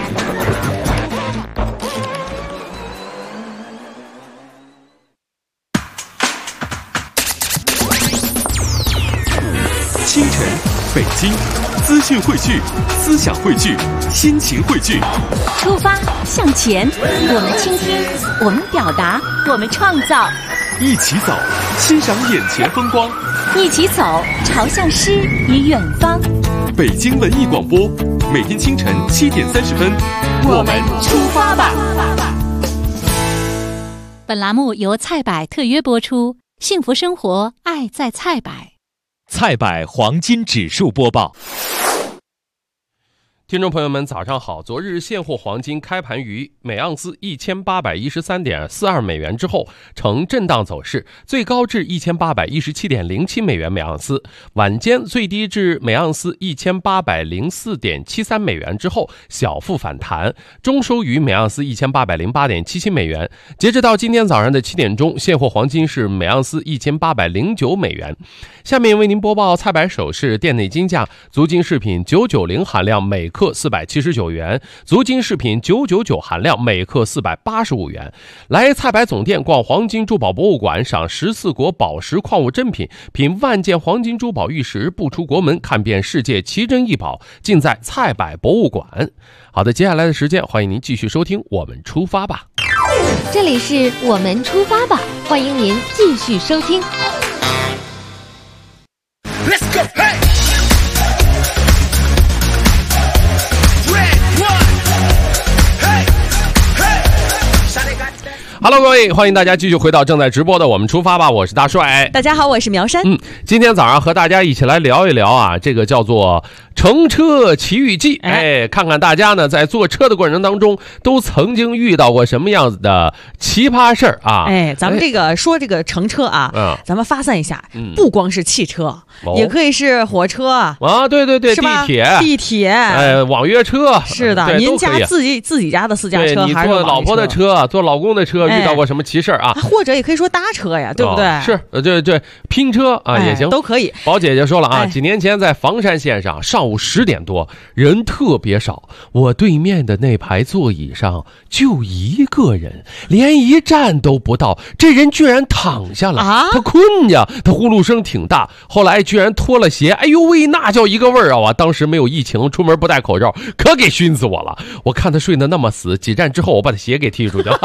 [SPEAKER 2] 清晨，北京，资讯汇聚，思想汇聚，心情汇聚。
[SPEAKER 3] 出发向前，我们倾听，我们表达，我们创造。
[SPEAKER 2] 一起走，欣赏眼前风光。
[SPEAKER 3] 一起走，朝向诗与远方。
[SPEAKER 2] 北京文艺广播，每天清晨7点30分，
[SPEAKER 3] 我们出发吧。
[SPEAKER 8] 本栏目由菜百特约播出，幸福生活，爱在菜百。
[SPEAKER 15] 菜百黄金指数播报。
[SPEAKER 5] 听众朋友们，早上好！昨日现货黄金开盘于每盎司1813.42美元之后，呈震荡走势，最高至1817.07美元每盎司，晚间最低至每盎司1804.73美元之后小幅反弹，终收于每盎司1808.77美元。截止到今天早上的7点钟，现货黄金是每盎司1809美元。下面为您播报菜百首饰店内金价：足金饰品990含量每克479元，足金饰品999含量每克485元。来菜百总店逛黄金珠宝博物馆，赏14国宝石矿物珍品，品万件黄金珠宝玉石，不出国门看遍世界奇珍异宝，尽在菜百博物馆。好的，接下来的时间，欢迎您继续收听我们出发吧。
[SPEAKER 16] 这里是我们出发吧，欢迎您继续收听。
[SPEAKER 4] Let's go, hey!
[SPEAKER 5] Hello， 各位，欢迎大家继续回到正在直播的我们出发吧，我是大帅。
[SPEAKER 6] 大家好，我是苗山。
[SPEAKER 5] 今天早上和大家一起来聊一聊啊，这个叫做乘车奇遇记，看看大家呢在坐车的过程当中都曾经遇到过什么样子的奇葩事儿啊？
[SPEAKER 6] 咱们这个说这个乘车啊，咱们发散一下，不光是汽车，也可以是火车啊，
[SPEAKER 5] 对，地铁，网约车，
[SPEAKER 6] 是的，您家自己家的私家车，
[SPEAKER 5] 你坐老婆的车，坐老公的车，遇到过什么奇事啊？
[SPEAKER 6] 或者也可以说搭车呀，对不对？
[SPEAKER 5] 是，对，拼车啊也行，
[SPEAKER 6] 都可以。
[SPEAKER 5] 宝姐姐说了啊，几年前在房山线上，上午10点多，人特别少，我对面的那排座椅上就一个人，连一站都不到，这人居然躺下了，他困呀，他呼噜声挺大，后来居然脱了鞋，哎呦喂，那叫一个味儿啊！当时没有疫情，出门不戴口罩，可给熏死我了。我看他睡得那么死，几站之后我把他鞋给踢出去了。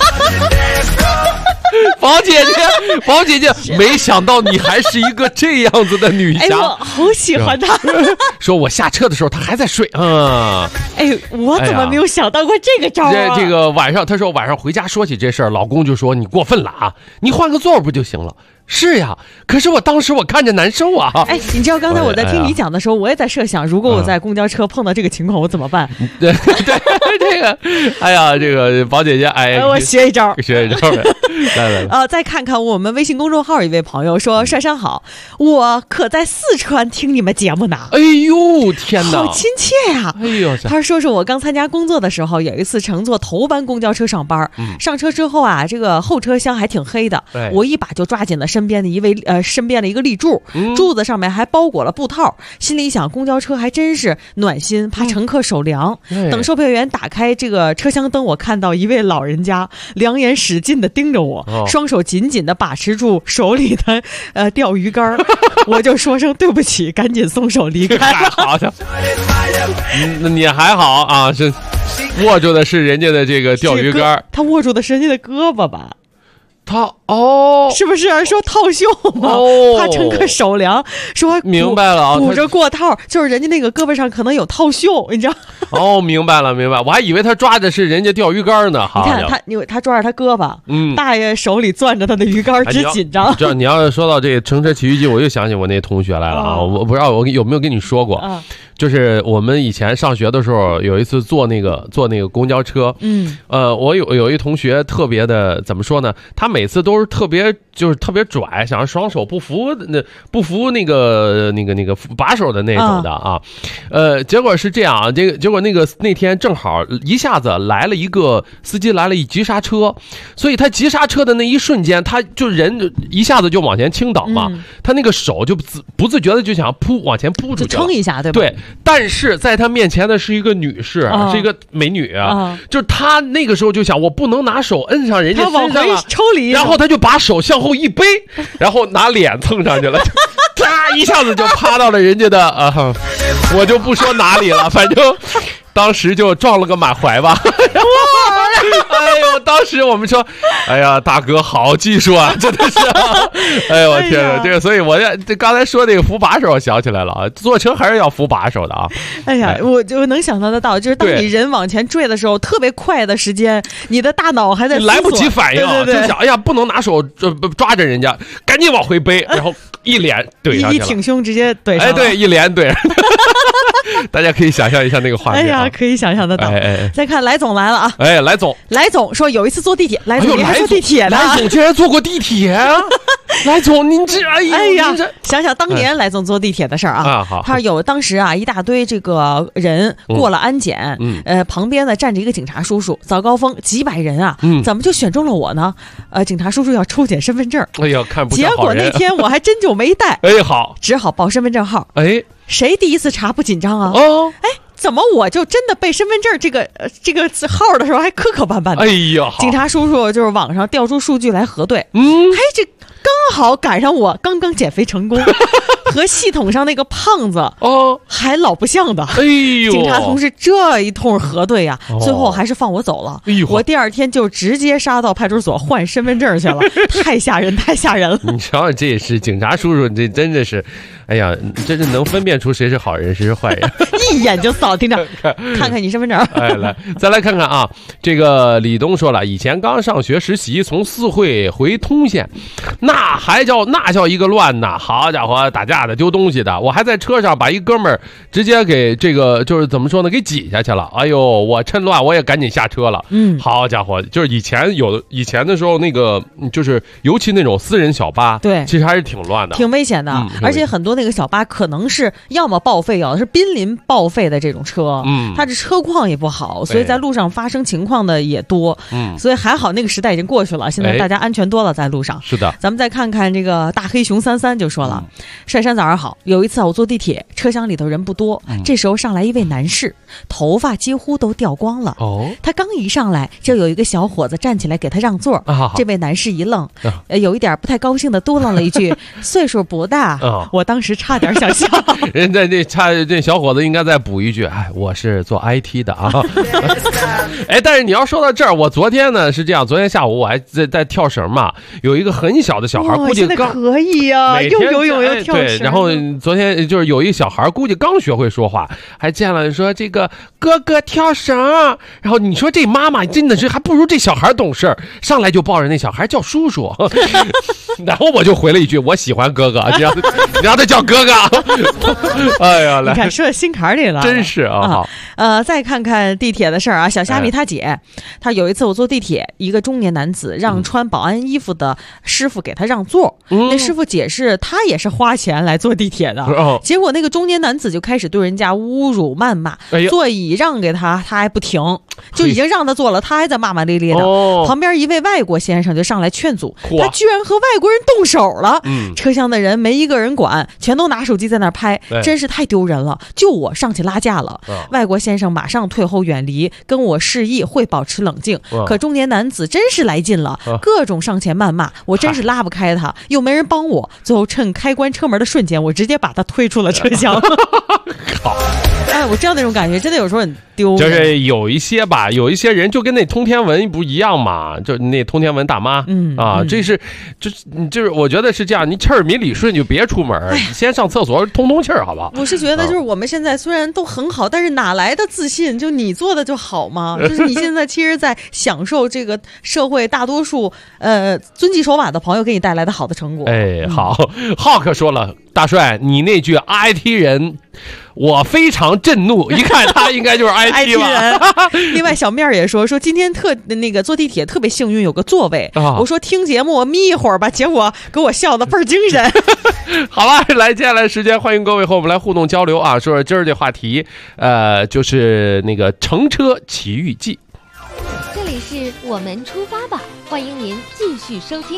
[SPEAKER 5] 宝姐姐，没想到你还是一个这样子的女侠，
[SPEAKER 6] 我好喜欢她。
[SPEAKER 5] 说我下车的时候她还在睡，
[SPEAKER 6] 我怎么没有想到过这个招啊？
[SPEAKER 5] 这个晚上，她说晚上回家说起这事儿，老公就说你过分了啊，你换个座不就行了？是呀，可是我当时我看着难受啊。
[SPEAKER 6] 你知道刚才我在听你讲的时候，我也在设想，如果我在公交车碰到这个情况，我怎么办？
[SPEAKER 5] 对，这个，这个宝姐姐，
[SPEAKER 6] 我学一招。
[SPEAKER 5] 来，
[SPEAKER 6] 再看看我们微信公众号一位朋友说：“帅山好，我可在四川听你们节目呢。”
[SPEAKER 5] 哎呦天哪，
[SPEAKER 6] 好亲切呀！
[SPEAKER 5] 哎呦，
[SPEAKER 6] 他说是我刚参加工作的时候，有一次乘坐头班公交车上班，上车之后啊，这个后车厢还挺黑的，我一把就抓紧了身边的一个立柱，柱子上面还包裹了布套，心里想公交车还真是暖心，怕乘客手凉。等售票员打开这个车厢灯，我看到一位老人家两眼使劲的盯着我，双手紧紧的把持住手里的钓鱼竿，我就说声对不起，赶紧松手离开了。
[SPEAKER 5] 好的，你还好啊，是握住的是人家的这个钓鱼竿，
[SPEAKER 6] 他握住的是人家的胳膊吧？
[SPEAKER 5] 他
[SPEAKER 6] 是不是说套袖吗？怕乘客手凉，说
[SPEAKER 5] 明白了啊，
[SPEAKER 6] 鼓着过套，就是人家那个胳膊上可能有套袖，你知道？
[SPEAKER 5] 明白了，我还以为他抓的是人家钓鱼竿呢。
[SPEAKER 6] 你看他抓着他胳膊，大爷手里攥着他的鱼竿，直紧张。
[SPEAKER 5] 你要是说到这个乘车奇遇记，我又想起我那同学来了啊！我不知道我有没有跟你说过，就是我们以前上学的时候，有一次坐那个公交车，我有一同学特别的怎么说呢？他每次都是特别拽，想双手不扶那个把手的那种的啊。结果是这样啊，结果那天正好一下子司机来了一急刹车，所以他急刹车的那一瞬间，他就人一下子就往前倾倒嘛，他那个手就不自觉的就想往前扑出去，
[SPEAKER 6] 撑一下，对吧？
[SPEAKER 5] 对。但是在他面前的是一个女士，是一个美女啊，就是他那个时候就想，我不能拿手摁上人家身上
[SPEAKER 6] 了，抽离，
[SPEAKER 5] 然后他就把手向后一背，然后拿脸蹭上去了，啪一下子就趴到了人家的我就不说哪里了，反正当时就撞了个满怀吧。哎呦，当时我们说，哎呀，大哥好技术啊，真的是，哎呦我天哪，这个，所以我刚才说那个扶把手，我想起来了啊，坐车还是要扶把手的啊。
[SPEAKER 6] 哎呀，我就能想象得到，就是当你人往前坠的时候，特别快的时间，你的大脑还在
[SPEAKER 5] 来不及反应，
[SPEAKER 6] 对，
[SPEAKER 5] 就想，哎呀，不能拿手抓着人家，赶紧往回背，然后一脸怼上去了，
[SPEAKER 6] 一挺胸直接怼上了，
[SPEAKER 5] 对，一脸怼。大家可以想象一下那个画面。
[SPEAKER 6] 哎呀，可以想象得到。再看来总来了啊！
[SPEAKER 5] 来
[SPEAKER 6] 总说有一次坐地铁，来总你还坐地铁呢？
[SPEAKER 5] 来总竟然坐过地铁啊！来总，您这哎呀，
[SPEAKER 6] 想想当年来总坐地铁的事儿啊！
[SPEAKER 5] 好，
[SPEAKER 6] 他有当时啊一大堆这个人过了安检，旁边呢站着一个警察叔叔，早高峰几百人啊，怎么就选中了我呢？警察叔叔要抽检身份证，
[SPEAKER 5] 哎呀，看不像
[SPEAKER 6] 结果那天我还真就没带，
[SPEAKER 5] 好，
[SPEAKER 6] 只好报身份证号，谁第一次查不紧张啊？怎么我就真的背身份证这个号的时候还磕磕绊绊的？
[SPEAKER 5] 哎呀，
[SPEAKER 6] 警察叔叔就是网上调出数据来核对，这刚好赶上我刚刚减肥成功，和系统上那个胖子还老不像的。
[SPEAKER 5] 哎呦，
[SPEAKER 6] 警察同事这一通核对呀，最后还是放我走了。我第二天就直接杀到派出所换身份证去了，太吓人了。
[SPEAKER 5] 你瞧，这也是警察叔叔，这真的是，哎呀，真是能分辨出谁是好人谁是坏人，
[SPEAKER 6] 一眼就扫听着，看看你身份证。
[SPEAKER 5] 来，再来看看啊，这个李东说了，以前刚上学实习，从四惠回通县，那叫一个乱呐！好家伙，大家架的、丢东西的，我还在车上把一哥们儿直接给这个就是怎么说呢，给挤下去了。哎呦，我趁乱我也赶紧下车了。好家伙，就是以前的时候那个就是尤其那种私人小巴，
[SPEAKER 6] 对，
[SPEAKER 5] 其实还是挺乱的，
[SPEAKER 6] 挺危险的。而且很多那个小巴可能是要么报废，有的是濒临报废的这种车，它这车况也不好，所以在路上发生情况的也多。所以还好那个时代已经过去了，现在大家安全多了，在路上。
[SPEAKER 5] 是的，
[SPEAKER 6] 咱们再看看这个大黑熊33就说了，帅山早上好，有一次我坐地铁，车厢里头人不多，这时候上来一位男士，头发几乎都掉光了。他刚一上来就有一个小伙子站起来给他让座，这位男士一愣，有一点不太高兴的嘟囔了一句岁数不大。我当时差点想笑。
[SPEAKER 5] 人家这小伙子应该再补一句，哎，我是做 IT 的啊。哎，但是你要说到这儿，我昨天呢是这样，昨天下午我还在跳绳嘛，有一个很小的小孩，估计刚
[SPEAKER 6] 可以呀，又游泳又跳绳。
[SPEAKER 5] 对，然后昨天就是有一小孩，估计刚学会说话，还见了说这个哥哥跳绳，然后你说这妈妈真的是还不如这小孩懂事，上来就抱着那小孩叫叔叔。然后我就回了一句，我喜欢哥哥，你让他叫哥哥。哎呀，来，
[SPEAKER 6] 你看说心坎里了，
[SPEAKER 5] 真是啊。
[SPEAKER 6] 再看看地铁的事儿啊，小虾米他姐，他有一次我坐地铁，一个中年男子让穿保安衣服的师傅给他让座，那师傅解释他也是花钱来坐地铁的，结果那个中年男子就开始对人家侮辱谩骂，座椅让给他还不停，就已经让他坐了，他还在骂骂咧咧的。旁边一位外国先生就上来劝阻，他居然和外国人动手了。车厢的人没一个人管，全都拿手机在那拍，真是太丢人了。就我上去拉架了，外国先生马上退后远离，跟我示意会保持冷静。可中年男子真是来劲了，各种上前谩骂，我真是拉不开他，又没人帮我，最后趁开关车门的瞬间，我直接把他推出了车厢。
[SPEAKER 5] 好。
[SPEAKER 6] 哎，我知道那种感觉，真的有时候很丢。
[SPEAKER 5] 就是有一些人就跟那通天文不一样嘛，就那通天文大妈，这是就是我觉得是这样，你气儿没理顺就别出门，你先上厕所通气儿，好不好？
[SPEAKER 6] 我是觉得就是我们现在虽然都很好，但是哪来的自信？就你做的就好吗？就是你现在其实在享受这个社会大多数遵纪守法的朋友给你带来的好的成果。
[SPEAKER 5] 哎，好，浩克说了，大帅，你那句 IT 人。我非常震怒，一看他应该就是 IT
[SPEAKER 6] 吧。另外小面也说今天坐地铁特别幸运有个座位，我说听节目我眯一会儿吧，结果给我笑得倍儿精神。
[SPEAKER 5] 好了，来接下来时间欢迎各位和我们来互动交流啊，说说今儿这话题，就是那个乘车奇遇记。
[SPEAKER 16] 这里是我们出发吧，欢迎您继续收听。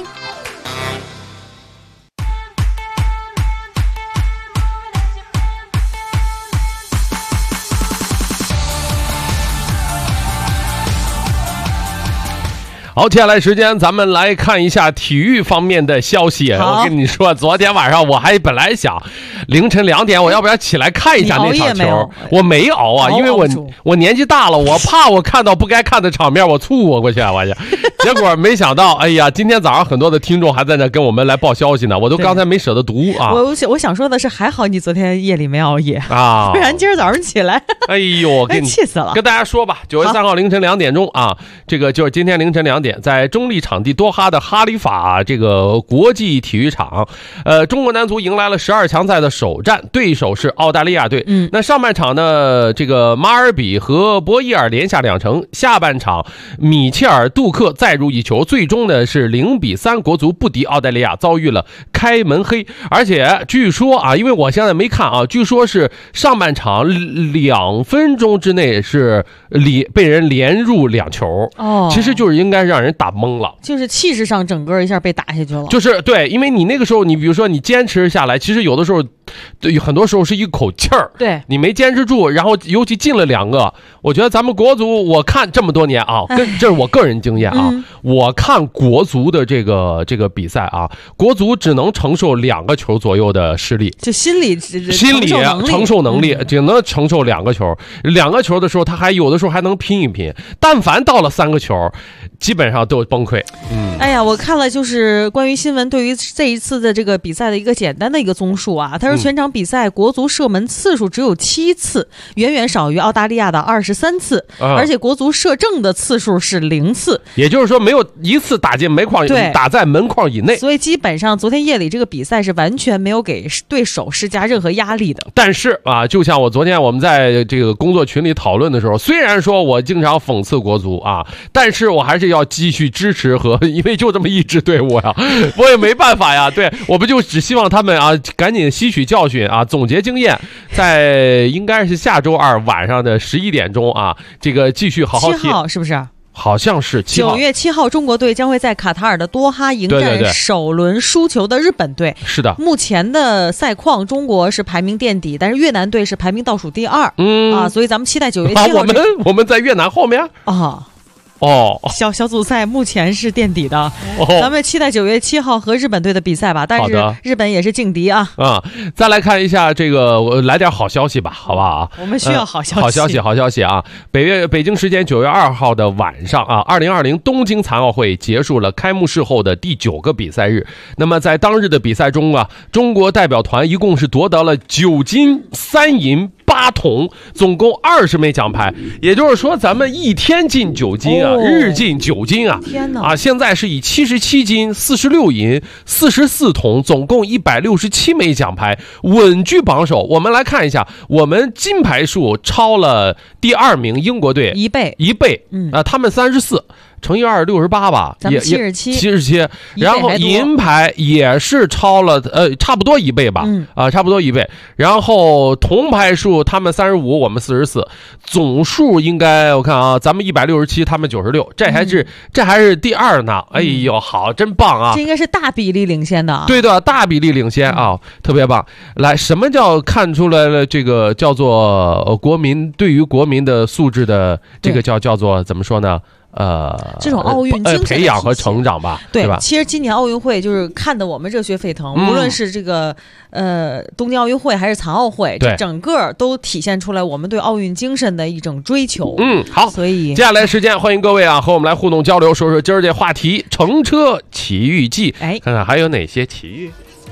[SPEAKER 5] 好，接下来时间咱们来看一下体育方面的消息。我跟你说，昨天晚上我还本来想凌晨2点我要不要起来看一下那场球，我没熬啊，因为我年纪大了，我怕我看到不该看的场面我猝过去，结果没想到，哎呀，今天早上很多的听众还在那跟我们来报消息呢，我都刚才没舍得读啊。
[SPEAKER 6] 我想说的是，还好你昨天夜里没熬夜啊，不然今儿早上起来，
[SPEAKER 5] 哎呦，我给你
[SPEAKER 6] 气死了。
[SPEAKER 5] 跟大家说吧，9月3号凌晨2点钟啊，这个就是今天凌晨2点。在中立场地多哈的哈里法这个国际体育场，中国男足迎来了12强赛的首战，对手是澳大利亚队。那上半场呢，这个马尔比和博伊尔连下2城，下半场米切尔杜克再入一球，最终呢是0-3，国足不敌澳大利亚，遭遇了开门黑。而且据说啊，因为我现在没看啊，据说是上半场2分钟之内是被人连入2球，其实就是应该让人打懵了，
[SPEAKER 6] 就是气势上整个一下被打下去了。
[SPEAKER 5] 就是对，因为你那个时候，你比如说你坚持下来，其实有的时候，对，很多时候是一口气儿，
[SPEAKER 6] 对，
[SPEAKER 5] 你没坚持住，然后尤其进了2个，我觉得咱们国足，我看这么多年啊，这是我个人经验啊，我看国足的这个比赛啊，国足只能承受2个球左右的失利，
[SPEAKER 6] 就心理
[SPEAKER 5] 承受能力只能承受2个球，2个球的时候，他还有的时候还能拼一拼，但凡到了3个球，基本上都崩溃。
[SPEAKER 6] 哎呀，我看了就是关于新闻对于这一次的这个比赛的一个简单的一个综述啊，他说全场比赛国足射门次数只有7次，远远少于澳大利亚的23次，而且国足射正的次数是0次，
[SPEAKER 5] 也就是说没有一次打进门框，打在门框以内。
[SPEAKER 6] 所以基本上昨天夜里这个比赛是完全没有给对手施加任何压力的。
[SPEAKER 5] 但是啊，就像昨天我们在这个工作群里讨论的时候，虽然说我经常讽刺国足啊，但是我还是要继续支持因为就这么一支队伍呀，我也没办法呀。对，我们就只希望他们啊赶紧吸取教训啊，总结经验，在应该是下周2晚上的11点钟啊，这个继续好好踢。
[SPEAKER 6] 7号是不是？
[SPEAKER 5] 好像是7号。
[SPEAKER 6] 9月7号，中国队将会在卡塔尔的多哈迎战首轮输球的日本队。
[SPEAKER 5] 是的，
[SPEAKER 6] 目前的赛况，中国是排名垫底，但是越南队是排名倒数第2。所以咱们期待9月7号。
[SPEAKER 5] 我们在越南后面
[SPEAKER 6] 啊。小组赛目前是垫底的，咱们期待9月7号和日本队的比赛吧。但是日本也是劲敌啊。
[SPEAKER 5] 再来看一下这个，我来点好消息吧，好不好？
[SPEAKER 6] 我们需要好消息。
[SPEAKER 5] 好消息啊！北京时间9月2号的晚上啊，2020东京残奥会结束了开幕式后的第9个比赛日。那么在当日的比赛中啊，中国代表团一共是夺得了9金3银8铜，总共20枚奖牌。也就是说，咱们一天进9金啊，日进9金啊！
[SPEAKER 6] 天哪！
[SPEAKER 5] 啊，现在是以77金、46银、44铜，总共167枚奖牌稳居榜首。我们来看一下，我们金牌数超了第2名英国队
[SPEAKER 6] 一倍，
[SPEAKER 5] 他们34。乘以2 68吧，
[SPEAKER 6] 咱们77，
[SPEAKER 5] 然后银牌也是超了差不多1倍吧，差不多1倍。然后铜牌数他们35，我们44，总数应该我看啊，咱们167，他们96，这还是第2呢。哎呦，好，真棒啊！
[SPEAKER 6] 这应该是大比例领先的。
[SPEAKER 5] 对的，大比例领先啊，特别棒。来，什么叫看出来了？这个叫做国民对于国民的素质的这个叫做怎么说呢？
[SPEAKER 6] 这种奥运精神
[SPEAKER 5] 培养和成长吧，对吧？
[SPEAKER 6] 其实今年奥运会就是看得我们热血沸腾，无论是这个东京奥运会还是残奥会，这整个都体现出来我们对奥运精神的一种追求。
[SPEAKER 5] 好，
[SPEAKER 6] 所以
[SPEAKER 5] 接下来时间欢迎各位啊和我们来互动交流，说说今儿这话题——乘车奇遇记。看看还有哪些奇遇。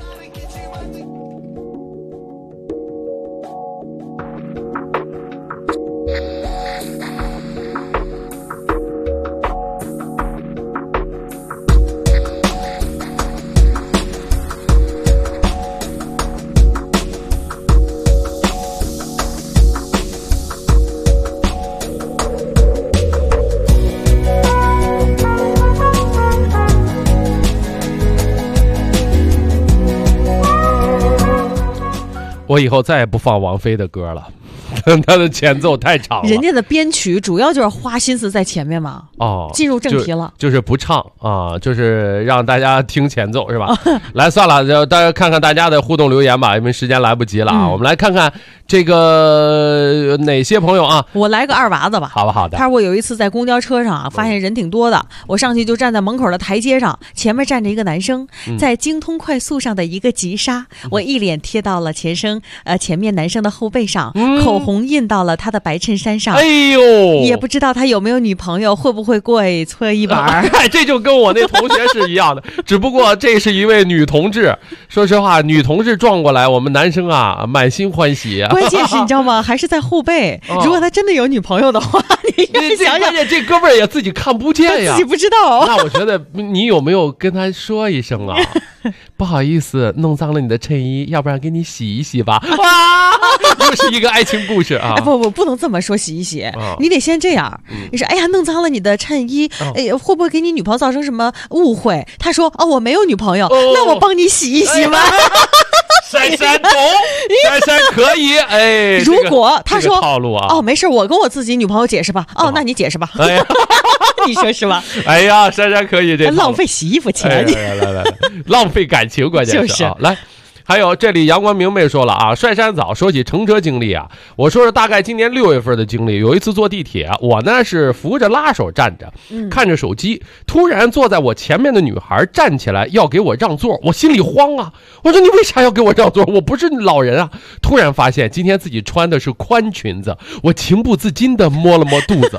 [SPEAKER 5] 我以后再也不放王菲的歌了，他的前奏太长了。
[SPEAKER 6] 人家的编曲主要就是花心思在前面嘛。进入正题了，
[SPEAKER 5] 就是不唱啊，就是让大家听前奏是吧？来，算了，就大家看看大家的互动留言吧，因为时间来不及了啊。我们来看看这个哪些朋友啊？
[SPEAKER 6] 我来个二娃子吧。
[SPEAKER 5] 好的。
[SPEAKER 6] 他说我有一次在公交车上啊，发现人挺多的，我上去就站在门口的台阶上，前面站着一个男生，在京通快速上的一个急刹，我一脸贴到了前面男生的后背上，口红印到了他的白衬衫上。
[SPEAKER 5] 哎呦，
[SPEAKER 6] 也不知道他有没有女朋友，会不会过搓衣板？
[SPEAKER 5] 这就跟我那同学是一样的，只不过这是一位女同志。说实话，女同志撞过来，我们男生啊满心欢喜。
[SPEAKER 6] 关键是你知道吗？还是在后背。如果他真的有女朋友的话，你想想，
[SPEAKER 5] 这哥们儿也自己看不见呀，
[SPEAKER 6] 自己不知道。
[SPEAKER 5] 那我觉得你有没有跟他说一声啊？不好意思，弄脏了你的衬衣，要不然给你洗一洗吧。哇，又是一个爱情故事啊！
[SPEAKER 6] 不能这么说，洗一洗，你得先这样。你说，哎呀，弄脏了你的衬衣，会不会给你女朋友造成什么误会？他说，我没有女朋友，那我帮你洗一洗吧。
[SPEAKER 5] 珊珊懂，珊珊可以。哎，
[SPEAKER 6] 如果他说
[SPEAKER 5] 套路啊，
[SPEAKER 6] 没事，我跟我自己女朋友解释吧。那你解释吧。
[SPEAKER 5] 哎呀，
[SPEAKER 6] 你说是吧？
[SPEAKER 5] 哎呀，珊珊可以，这
[SPEAKER 6] 浪费洗衣服钱，
[SPEAKER 5] 来，浪费感情，关键
[SPEAKER 6] 是啊，
[SPEAKER 5] 来。还有这里阳光明媚说了啊，帅山早说起乘车经历啊，我说是大概今年6月份的经历。有一次坐地铁，我呢是扶着拉手站着，看着手机，突然坐在我前面的女孩站起来要给我让座，我心里慌啊，我说你为啥要给我让座？我不是老人啊。突然发现今天自己穿的是宽裙子，我情不自禁地摸了摸肚子。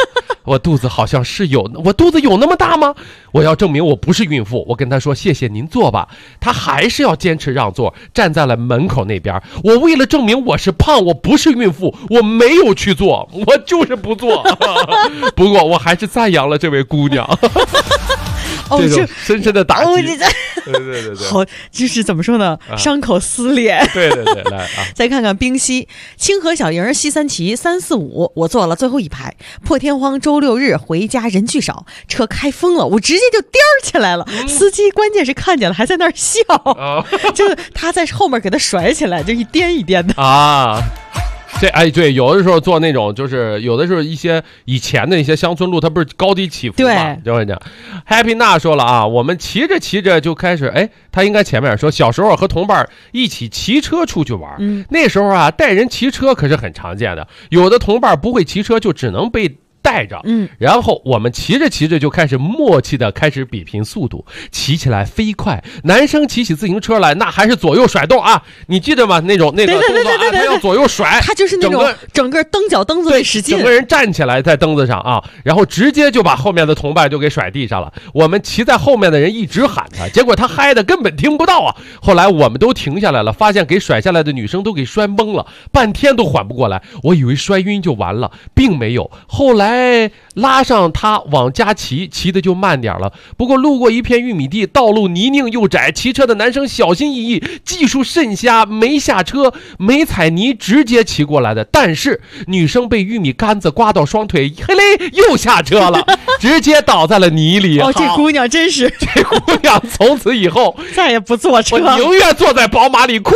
[SPEAKER 5] 我肚子好像是有，我肚子有那么大吗？我要证明我不是孕妇。我跟他说谢谢您坐吧，他还是要坚持让座，站在了门口那边。我为了证明我是胖，我不是孕妇，我没有去做，我就是不做。不过我还是赞扬了这位姑娘。这种深深的打击。对，
[SPEAKER 6] 好，就是怎么说呢？伤口撕裂。
[SPEAKER 5] 对，来啊！
[SPEAKER 6] 再看看冰溪清河小营西三旗345，我坐了最后一排。破天荒周六日回家人巨少，车开疯了，我直接就颠起来了。司机关键是看见了还在那儿笑，就是他在后面给他甩起来，就一颠一颠的
[SPEAKER 5] 啊。对，有的时候做那种，就是有的时候一些以前的一些乡村路，它不是高低起伏嘛？就是这样。Happy 娜说了啊，我们骑着就开始，他应该前面说小时候和同伴一起骑车出去玩，那时候啊带人骑车可是很常见的，有的同伴不会骑车就只能被带着，然后我们骑着就开始默契的开始比拼速度，骑起来飞快。男生骑起自行车来，那还是左右甩动啊，你记得吗？那个动作啊，他要左右甩，
[SPEAKER 6] 他就是那种整个蹬脚蹬子得使劲，
[SPEAKER 5] 整个人站起来在蹬子上啊，然后直接就把后面的同伴就给甩地上了。我们骑在后面的人一直喊他，结果他嗨的根本听不到啊。后来我们都停下来了，发现给甩下来的女生都给摔懵了，半天都缓不过来。我以为摔晕就完了，并没有。后来拉上他往家骑的就慢点了。不过路过一片玉米地，道路泥泞又窄，骑车的男生小心翼翼，技术甚佳，没下车没踩泥，直接骑过来的。但是女生被玉米杆子刮到双腿，嘿嘞又下车了，直接倒在了泥里。
[SPEAKER 6] 这姑娘真是，
[SPEAKER 5] 这姑娘从此以后
[SPEAKER 6] 再也不坐车，
[SPEAKER 5] 我宁愿坐在宝马里哭。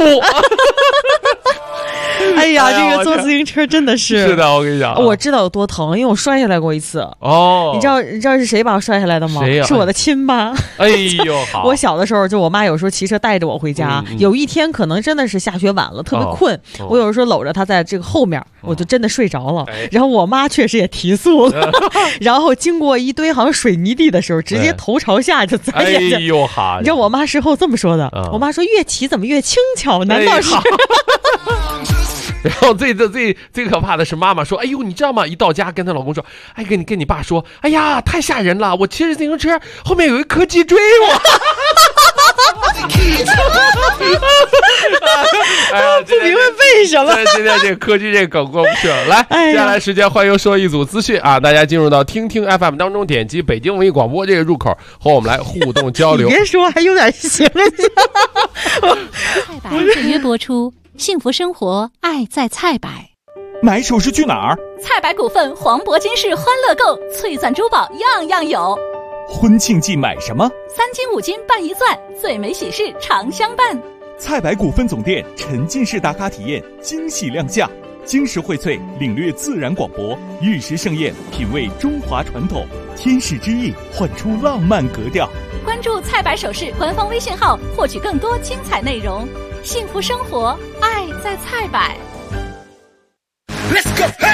[SPEAKER 6] 哎呀，这个坐自行车真的是
[SPEAKER 5] 的，我跟你讲，
[SPEAKER 6] 我知道有多疼，因为我摔下来过一次。
[SPEAKER 5] 哦，
[SPEAKER 6] 你知道是谁把我摔下来的吗？
[SPEAKER 5] 谁呀？
[SPEAKER 6] 是我的亲妈。
[SPEAKER 5] 哎呦，好！
[SPEAKER 6] 我小的时候，就我妈有时候骑车带着我回家，有一天可能真的是下学晚了，特别困，我有时候搂着她在这个后面，我就真的睡着了。然后我妈确实也提速了，然后经过一堆好像水泥地的时候，直接头朝下就栽下去。
[SPEAKER 5] 哎呦哈！
[SPEAKER 6] 你知道我妈事后这么说的，我妈说越骑怎么越轻巧，难道是？
[SPEAKER 5] 然后最可怕的是妈妈说，哎呦，你知道吗？一到家跟她老公说，哎，跟你爸说，哎呀，太吓人了，我骑着自行车后面有一柯基追我。
[SPEAKER 6] 不明白为什么。
[SPEAKER 5] 今天这柯基这梗过不去了。来，接下来时间欢迎说一组资讯啊，大家进入到听听 FM 当中，点击北京文艺广播这个入口，和我们来互动交流。
[SPEAKER 6] 你别说，还有点行。
[SPEAKER 8] 菜百特约播出。幸福生活，爱在菜百。
[SPEAKER 17] 买首饰去哪儿？
[SPEAKER 8] 菜百股份黄铂金饰欢乐购，璀璨珠宝样样有。
[SPEAKER 17] 婚庆季买什么
[SPEAKER 8] ？3金5金办1钻，最美喜事常相伴。
[SPEAKER 17] 菜百股份总店沉浸式打卡体验惊喜亮相，晶石荟萃，领略自然广博；玉石盛宴，品味中华传统；天使之翼，唤出浪漫格调。
[SPEAKER 8] 关注菜百首饰官方微信号，获取更多精彩内容。幸福生活，爱在菜百。
[SPEAKER 4] Let's go, hey!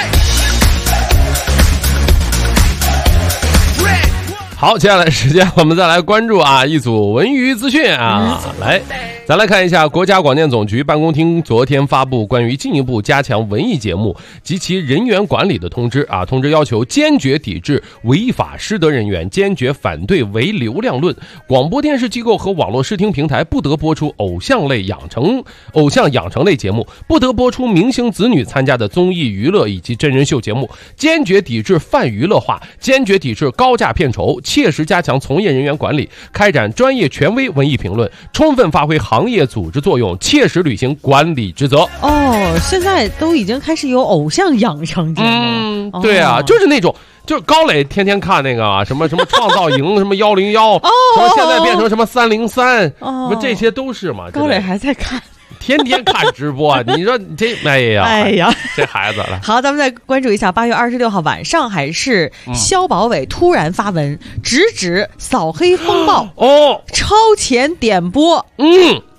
[SPEAKER 5] 好，接下来时间我们再来关注一组文娱资讯啊，来，咱来看一下国家广电总局办公厅昨天发布关于进一步加强文艺节目及其人员管理的通知啊，通知要求坚决抵制违法失德人员，坚决反对唯流量论，广播电视机构和网络视听平台不得播出偶像养成类节目，不得播出明星子女参加的综艺娱乐以及真人秀节目，坚决抵制泛娱乐化，坚决抵制高价片酬，切实加强从业人员管理，开展专业权威文艺评论，充分发挥行业组织作用，切实履行管理职责。
[SPEAKER 6] 现在都已经开始有偶像养成节目。
[SPEAKER 5] 对啊，就是那种。就是高磊天天看那个什么创造营什么101，什么现在变成什么303，什么这些都是嘛。
[SPEAKER 6] 高磊还在看，
[SPEAKER 5] 天天看直播，你说你这哎呀，这孩子了。
[SPEAKER 6] 好，咱们再关注一下8月26号晚，上海市消保委突然发文直指扫黑风暴超前点播。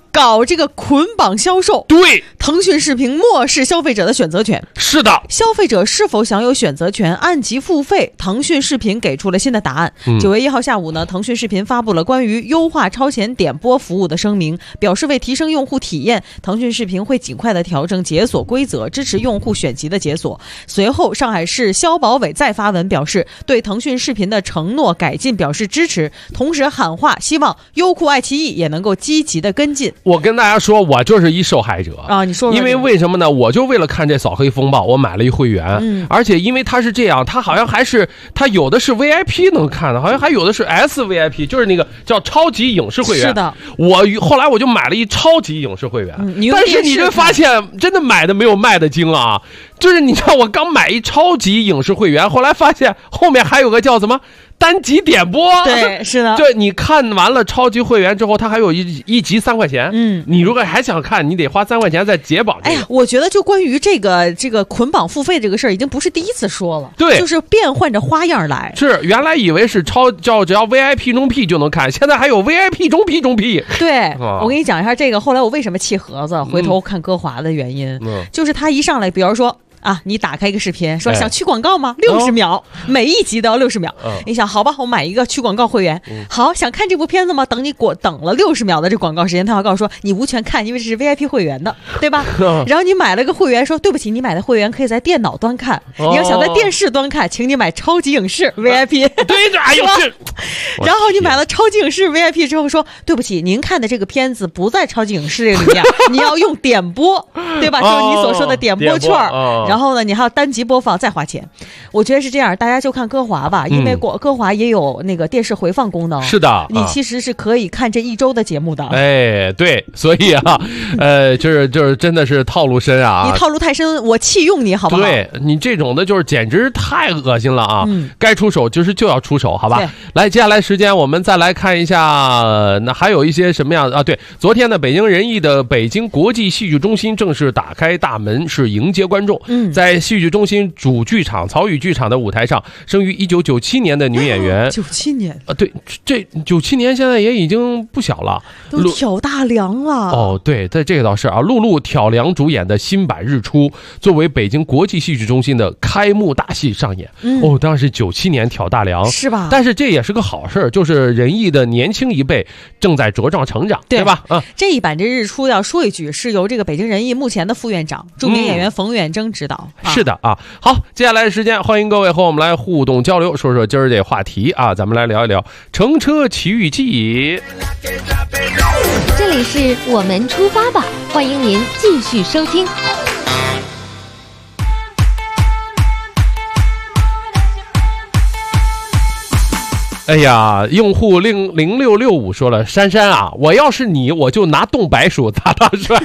[SPEAKER 6] 搞这个捆绑销售。
[SPEAKER 5] 对，
[SPEAKER 6] 腾讯视频漠视消费者的选择权。
[SPEAKER 5] 是的，
[SPEAKER 6] 消费者是否享有选择权，按级付费？腾讯视频给出了新的答案。9月1号下午呢，腾讯视频发布了关于优化超前点播服务的声明，表示为提升用户体验，腾讯视频会尽快的调整解锁规则，支持用户选级的解锁。随后，上海市消保委再发文表示，对腾讯视频的承诺改进表示支持，同时喊话希望优酷爱奇艺也能够积极的跟进。
[SPEAKER 5] 我跟大家说，我就是一受害者
[SPEAKER 6] 啊！你说，
[SPEAKER 5] 因为为什么呢？我就为了看这扫黑风暴，我买了一会员，而且因为它是这样，它好像还是它有的是 VIP 能看的，好像还有的是 SVIP， 就是那个叫超级影视会员。
[SPEAKER 6] 是的，
[SPEAKER 5] 后来我就买了一超级影视会员，但是你就发现真的买的没有卖的精啊！就是你知道，我刚买一超级影视会员，后来发现后面还有个叫什么单集点播。
[SPEAKER 6] 对，是的，
[SPEAKER 5] 对，你看完了超级会员之后，它还有一集3块钱。你如果还想看，你得花3块钱再解绑。
[SPEAKER 6] 哎呀，我觉得就关于这个捆绑付费这个事儿，已经不是第一次说了。
[SPEAKER 5] 对，
[SPEAKER 6] 就是变换着花样来。
[SPEAKER 5] 是，原来以为是只要 VIP 中 P 就能看，现在还有 VIP 中 P 中 P。
[SPEAKER 6] 对，我给你讲一下这个，后来我为什么弃盒子，回头看歌华的原因，就是他一上来，比如说。啊，你打开一个视频，说想去广告吗？60秒，每一集都要60秒。你想，好吧，我买一个去广告会员。好，想看这部片子吗？等了60秒的这广告时间，他要告诉说你无权看，因为这是 VIP 会员的，对吧？然后你买了个会员，说对不起，你买的会员可以在电脑端看，你要想在电视端看，请你买超级影视 VIP。
[SPEAKER 5] 对，哎呦，
[SPEAKER 6] 然后你买了超级影视 VIP 之后说，对不起，您看的这个片子不在超级影视里面，你要用点播，对吧？就是你所说的点播券。然后呢，你还要单集播放，再花钱。我觉得是这样，大家就看歌华吧，因为歌华也有那个电视回放功能。
[SPEAKER 5] 是的，
[SPEAKER 6] 你其实是可以看这一周的节目的。
[SPEAKER 5] 哎，对，所以啊，就是真的是套路深啊！
[SPEAKER 6] 你套路太深，我弃用你好不好？
[SPEAKER 5] 对，你这种的就是简直太恶心了啊！该出手就要出手，好吧？来，接下来时间我们再来看一下，那还有一些什么样啊？对，昨天呢，北京人艺的北京国际戏剧中心正式打开大门，是迎接观众。在戏剧中心主剧场曹禺剧场的舞台上，生于1997年的女演员
[SPEAKER 6] ，97年
[SPEAKER 5] 啊，对，这97年现在也已经不小了，
[SPEAKER 6] 都挑大梁了。
[SPEAKER 5] 哦，对，在这个倒是啊，露露挑梁主演的新版《日出》，作为北京国际戏剧中心的开幕大戏上演。当时97年挑大梁
[SPEAKER 6] 是吧？
[SPEAKER 5] 但是这也是个好事，就是人艺的年轻一辈正在茁壮成长，对吧？
[SPEAKER 6] 这一版这《日出》要说一句，是由这个北京人艺目前的副院长、著名演员冯远征指导。
[SPEAKER 5] 是的啊，好，接下来的时间，欢迎各位和我们来互动交流，说说今儿这话题啊，咱们来聊一聊乘车奇遇记。
[SPEAKER 16] 这里是我们出发吧，欢迎您继续收听。
[SPEAKER 5] 哎呀，用户0665说了，珊珊啊，我要是你，我就拿冻白薯打大帅。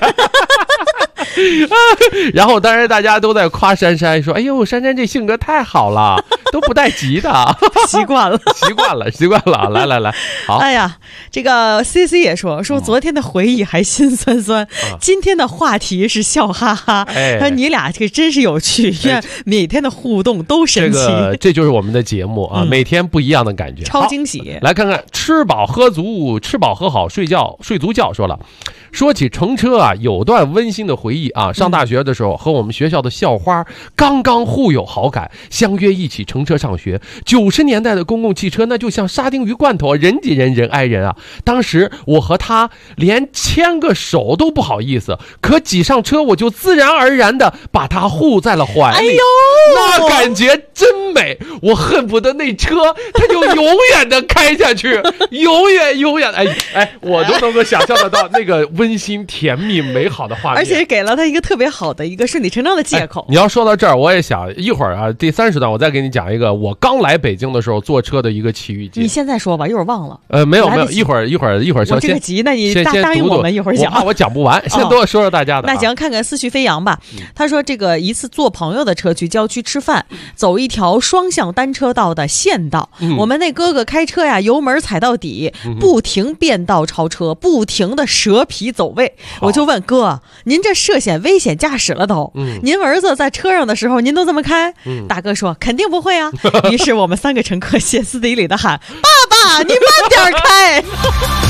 [SPEAKER 5] 然后当然大家都在夸珊珊，说哎呦，珊珊这性格太好了，都不带急的。
[SPEAKER 6] 习惯了
[SPEAKER 5] 来，好。
[SPEAKER 6] 哎呀，这个 CC 也说昨天的回忆还心酸酸，今天的话题是笑哈哈。说你俩这真是有趣，每天的互动都神奇。
[SPEAKER 5] 这就是我们的节目啊，每天不一样的感觉，
[SPEAKER 6] 超惊喜。
[SPEAKER 5] 来看看吃饱喝足，吃饱喝好，睡足觉。说起乘车啊，有段温馨的回忆啊。上大学的时候，和我们学校的校花刚刚互有好感，相约一起乘车上学。90年代的公共汽车那就像沙丁鱼罐头，人挤人，人挨人啊。当时我和他连牵个手都不好意思，可挤上车我就自然而然的把他护在了怀里。那感觉真美，我恨不得那车它就永远的开下去，永远。哎，我都能够想象得到那个温馨甜蜜美好的画面，
[SPEAKER 6] 而且给了他一个特别好的一个顺理成章的借口。
[SPEAKER 5] 你要说到这儿，我也想一会儿啊，第30段我再给你讲一个我刚来北京的时候坐车的一个奇遇记。
[SPEAKER 6] 你现在说吧，一会儿忘了。
[SPEAKER 5] 没有，一会儿
[SPEAKER 6] 我这个急，那你答应我们一会儿讲。
[SPEAKER 5] 我怕我讲不完，先多说说大家的。
[SPEAKER 6] 那行，看看思绪飞扬吧。他说这个一次坐朋友的车去郊区吃饭，走一条双向单车道的县道，我们那哥哥开车呀，油门踩到底，不停变道超车，不停的蛇皮走位。我就问哥，您这涉险危险驾驶了都？您儿子在车上的时候，您都这么开？大哥说肯定不会啊。于是我们3个乘客歇斯底里的喊：爸爸，你慢点开。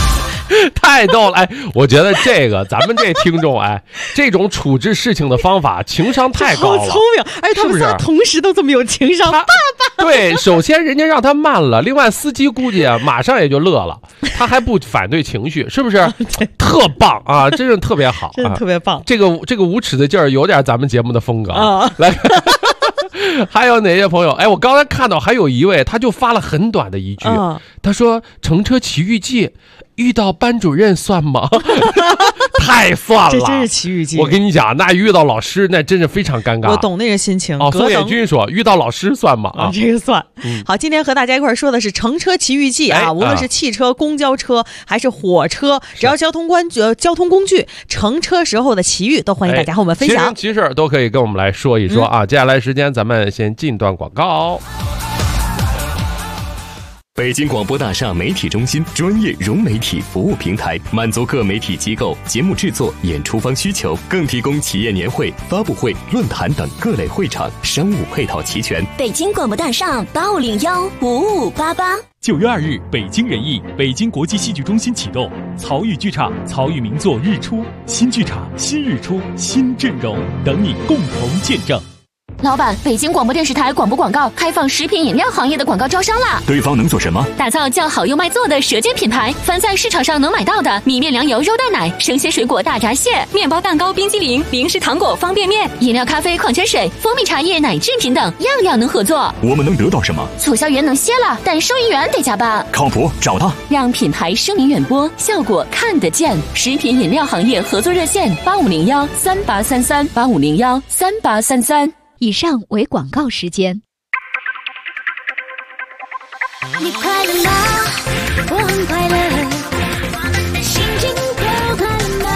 [SPEAKER 5] 太逗了！哎，我觉得这个咱们这听众，哎，这种处置事情的方法，情商太高了，
[SPEAKER 6] 好聪明！而且他们仨同时都这么有情商，爸爸。
[SPEAKER 5] 对，首先人家让他慢了，另外司机估计马上也就乐了，他还不反对情绪，是不是？特棒啊，真是特别好，
[SPEAKER 6] 真的特别棒。
[SPEAKER 5] 这个无耻的劲儿有点咱们节目的风格啊！来。还有哪些朋友？哎，我刚才看到还有一位，他就发了很短的一句，他说：“乘车奇遇记，遇到班主任算吗？”太算了，
[SPEAKER 6] 这真是奇遇记。
[SPEAKER 5] 我跟你讲，那遇到老师那真是非常尴尬。
[SPEAKER 6] 我懂那个心情。
[SPEAKER 5] 宋野军说：“遇到老师算吗？”啊，
[SPEAKER 6] 这个算。好，今天和大家一块说的是乘车奇遇记啊，无论是汽车、公交车还是火车，只要交通工具乘车时候的奇遇，都欢迎大家和我们分享。
[SPEAKER 5] 奇事都可以跟我们来说一说啊。接下来时间咱们先进段广告。
[SPEAKER 2] 北京广播大厦媒体中心专业融媒体服务平台，满足各媒体机构节目制作、演出方需求，更提供企业年会、发布会、论坛等各类会场，商务配套齐全。
[SPEAKER 14] 北京广播大厦85015588。
[SPEAKER 17] 9月2日，北京人艺北京国际戏剧中心启动曹禺剧场曹禺名作日出，新剧场、新日出、新阵容，等你共同见证。
[SPEAKER 8] 老板，北京广播电视台广播广告开放食品饮料行业的广告招商啦！
[SPEAKER 2] 对方能做什么？
[SPEAKER 8] 打造叫好又卖座的舌尖品牌，凡在市场上能买到的米面粮油肉蛋奶、生鲜水果大闸蟹、面包蛋糕冰激凌、零食糖果方便面、饮料咖啡矿泉水、蜂蜜茶叶奶制品等，样样能合作。
[SPEAKER 2] 我们能得到什么？
[SPEAKER 8] 促销员能歇了，但收银员得加班。
[SPEAKER 2] 靠谱，找他，
[SPEAKER 8] 让品牌声名远播，效果看得见。食品饮料行业合作热线8501383385013833。
[SPEAKER 16] 以上为广告时间。
[SPEAKER 11] 你快乐吗？我很快乐，心情都快乐吗？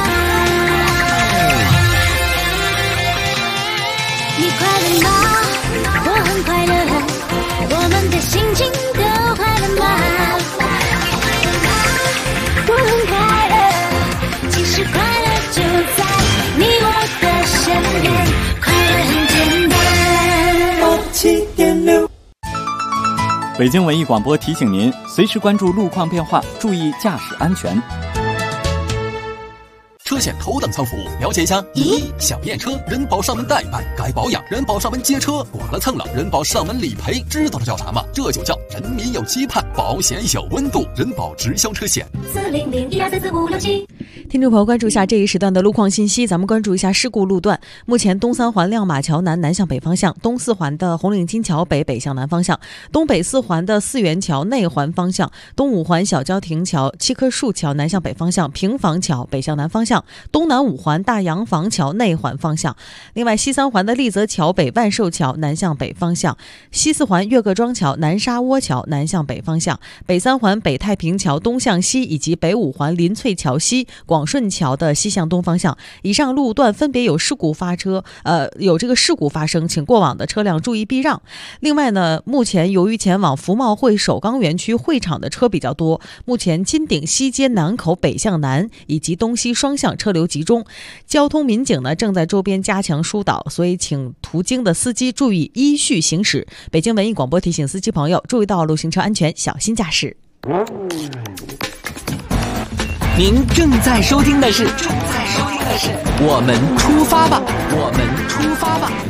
[SPEAKER 11] 你快乐吗？我很快乐，我们的心情都快乐吗？我很快乐，其实快乐就在你我的身边，快乐很简单。7.6。
[SPEAKER 13] 北京文艺广播提醒您，随时关注路况变化，注意驾驶安全。
[SPEAKER 18] 车险头等舱服务，了解一下。1. 想验车，人保上门代办；该保养，人保上门接车；剐了蹭了，人保上门理赔。知道这叫啥吗？这就叫人民有期盼，保险有温度。人保直销车险。40012344567。
[SPEAKER 6] 听众朋友，关注一下这一时段的路况信息。咱们关注一下事故路段。目前东三环亮马桥南南向北方向，东四环的红岭金桥北北向南方向，东北四环的四元桥内环方向，东五环小郊亭桥七棵树桥南向北方向，平房桥北向南方向，东南五环大洋房桥内环方向。另外，西三环的丽泽桥北万寿桥南向北方向，西四环岳各庄桥南沙窝桥南向北方向，北三环北太平桥东向西以及北五环林翠桥西广顺桥的西向东方向。以上路段分别有事故发生，请过往的车辆注意避让。另外呢，目前由于前往服贸会首钢园区会场的车比较多，目前金鼎西街南口北向南以及东西双向车流集中，交通民警呢正在周边加强疏导，所以请途经的司机注意依序行驶。北京文艺广播提醒司机朋友注意道路行车安全，小心驾驶。
[SPEAKER 12] 您正在收听的是我们出发吧，我们出发吧。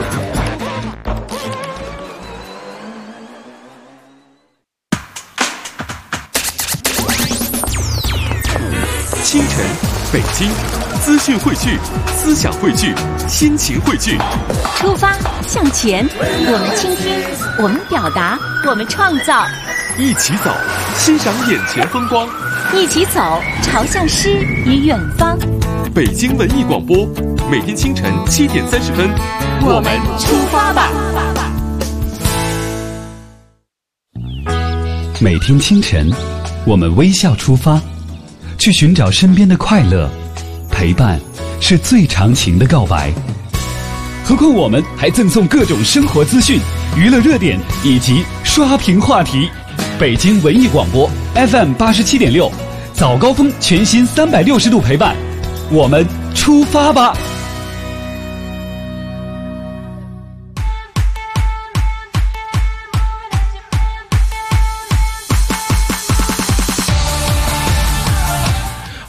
[SPEAKER 17] 清晨，北京，资讯汇聚，思想汇聚，心情汇聚。
[SPEAKER 3] 出发，向前，我们倾听，我们表达，我们创造。
[SPEAKER 17] 一起走，欣赏眼前风光。
[SPEAKER 3] 一起走，朝向诗与远方。
[SPEAKER 17] 北京文艺广播，每天清晨7点30分，
[SPEAKER 3] 我们出发吧。
[SPEAKER 1] 每天清晨，我们微笑出发，去寻找身边的快乐。陪伴是最长情的告白。何况我们还赠送各种生活资讯、娱乐热点以及刷屏话题。北京文艺广播 FM 87.6，早高峰全新360度陪伴，我们出发吧。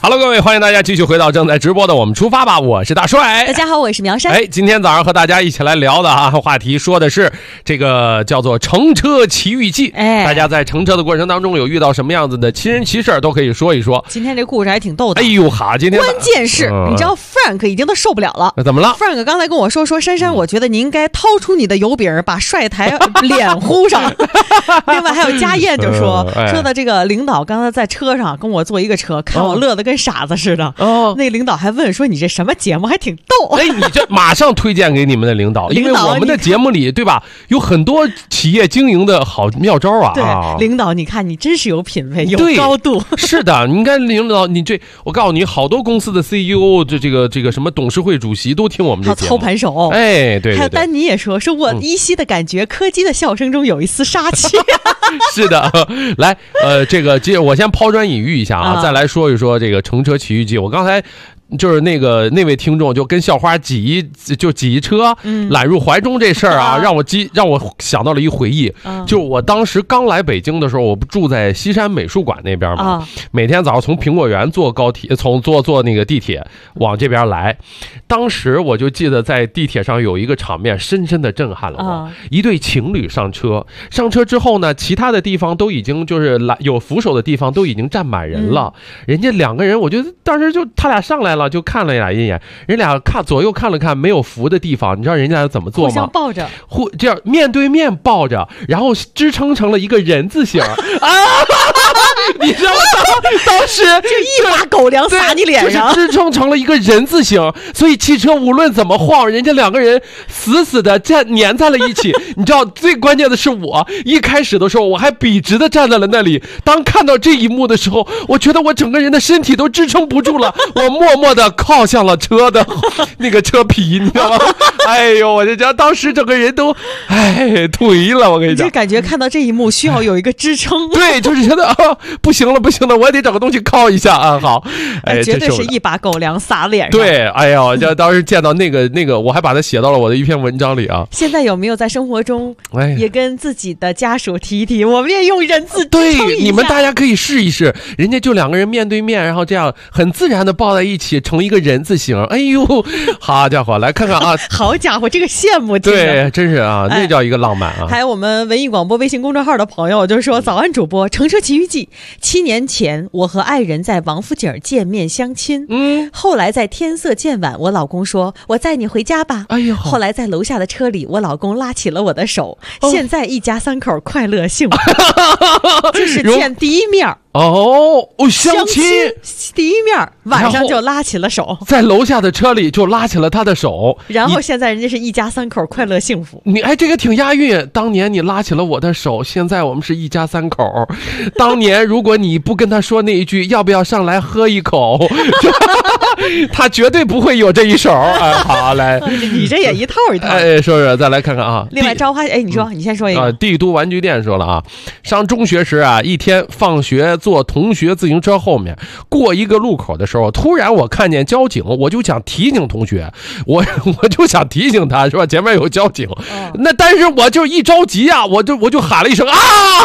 [SPEAKER 5] Hello， 各位，欢迎大家继续回到正在直播的我们出发吧，我是大帅。
[SPEAKER 6] 大家好，我是苗山。
[SPEAKER 5] 今天早上和大家一起来聊的话题说的是这个叫做乘车奇遇记。大家在乘车的过程当中有遇到什么样子的奇人奇事都可以说一说。
[SPEAKER 6] 今天这故事还挺逗的。
[SPEAKER 5] 哎呦哈，今天
[SPEAKER 6] 关键是你知道 Frank 已经都受不了了。
[SPEAKER 5] 怎么了
[SPEAKER 6] ？Frank 刚才跟我说珊珊，我觉得你应该掏出你的油饼，把帅台脸糊上。另外还有家燕就说的这个领导刚才在车上跟我坐一个车，看我乐得跟傻子似的。那领导还问说你这什么节目，还挺逗。
[SPEAKER 5] 你这马上推荐给你们的领导，因为我们的节目里对吧，有很多企业经营的好妙招啊。
[SPEAKER 6] 对，领导你看你真是有品位，有高度。
[SPEAKER 5] 是的，你看领导你这，我告诉你，好多公司的 CEO 这个什么董事会主席都听我们这节目。
[SPEAKER 6] 操盘手。
[SPEAKER 5] 对。
[SPEAKER 6] 还有丹尼也说我依稀的感觉柯基的笑声中有一丝杀气。
[SPEAKER 5] 是的，来，这个我先抛砖引玉一下啊，再来说一说这个乘车奇遇记。我刚才就是那位听众就跟校花挤一车，揽入怀中这事儿啊，让我想到了一回忆，就是我当时刚来北京的时候，我不住在西山美术馆那边嘛，每天早上从苹果园坐高铁，坐那个地铁往这边来，当时我就记得在地铁上有一个场面深深的震撼了我，一对情侣上车之后呢，其他的地方都已经就是有扶手的地方都已经站满人了，人家两个人，我觉得当时就他俩上来了。就看了一眼，人俩左右看了看，没有扶的地方，你知道人家怎么做吗？
[SPEAKER 6] 互相抱着，
[SPEAKER 5] 这样面对面抱着，然后支撑成了一个人字形啊！你知道吗？当时
[SPEAKER 6] 就一把狗粮撒你脸上，
[SPEAKER 5] 就是支撑成了一个人字形，所以汽车无论怎么晃，人家两个人死死的粘在了一起。你知道最关键的是，我一开始的时候我还笔直的站在了那里，当看到这一幕的时候，我觉得我整个人的身体都支撑不住了，我默默的靠向了车的那个车皮，你知道吗？哎呦，我就讲当时整个人都颓了，我跟你讲，
[SPEAKER 6] 就感觉看到这一幕需要有一个支撑。
[SPEAKER 5] 对，就是觉得不行了，我也得找个东西靠一下啊。好，
[SPEAKER 6] 绝对是一把狗粮撒脸上。
[SPEAKER 5] 对，哎呦，就当时见到那个，我还把它写到了我的一篇文章里啊。
[SPEAKER 6] 现在有没有在生活中也跟自己的家属提一提，我们也用人字支撑一下？
[SPEAKER 5] 对，你们大家可以试一试，人家就两个人面对面，然后这样很自然的抱在一起，成一个人字形。哎呦，好家伙，来看看啊！
[SPEAKER 6] 好家伙，这个羡慕，
[SPEAKER 5] 对，真是啊，那叫一个浪漫啊！
[SPEAKER 6] 还有我们文艺广播微信公众号的朋友就说：“早安主播，乘车奇遇记。7年前，我和爱人在王府井见面相亲，后来在天色渐晚，我老公说：“我载你回家吧。”
[SPEAKER 5] 哎呦，
[SPEAKER 6] 后来在楼下的车里，我老公拉起了我的手，现在一家3口快乐幸福，就是见第一面。
[SPEAKER 5] 相亲
[SPEAKER 6] 第一面晚上就拉起了手，
[SPEAKER 5] 在楼下的车里就拉起了他的手，
[SPEAKER 6] 然后现在人家是一家3口快乐幸福。
[SPEAKER 5] 你这个挺押韵。当年你拉起了我的手，现在我们是一家3口。当年如果你不跟他说那一句要不要上来喝一口，他绝对不会有这一手。好，来，
[SPEAKER 6] 你这也一套一套。
[SPEAKER 5] 说再来看看啊。
[SPEAKER 6] 另外朝花，你说，你先说一个。
[SPEAKER 5] 帝都玩具店说了啊，上中学时啊，一天放学坐同学自行车后面，过一个路口的时候，突然我看见交警，我就想提醒同学，我就想提醒他，是吧？前面有交警，那但是我就一着急啊，我就喊了一声啊，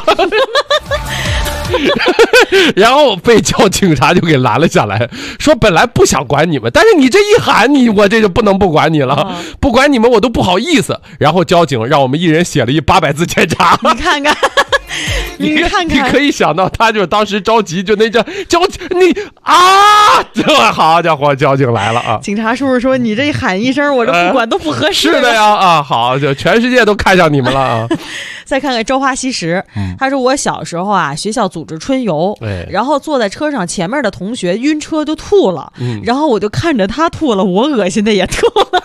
[SPEAKER 5] 然后被警察就给拦了下来，说本来不想管你们，但是你这一喊我这就不能不管你了，不管你们我都不好意思。然后交警让我们一人写了一800字检查，
[SPEAKER 6] 你看看。你看看，
[SPEAKER 5] 你可以想到他就当时着急，就那叫交警，你啊，这好家伙，交警来了啊！
[SPEAKER 6] 警察叔叔说：“你这一喊一声，我这不管都不合适。”
[SPEAKER 5] 是的呀，啊，好，就全世界都看上你们了啊！
[SPEAKER 6] 再看看朝花夕拾，他说我小时候啊，学校组织春游，然后坐在车上，前面的同学晕车就吐了，然后我就看着他吐了，我恶心的也吐了。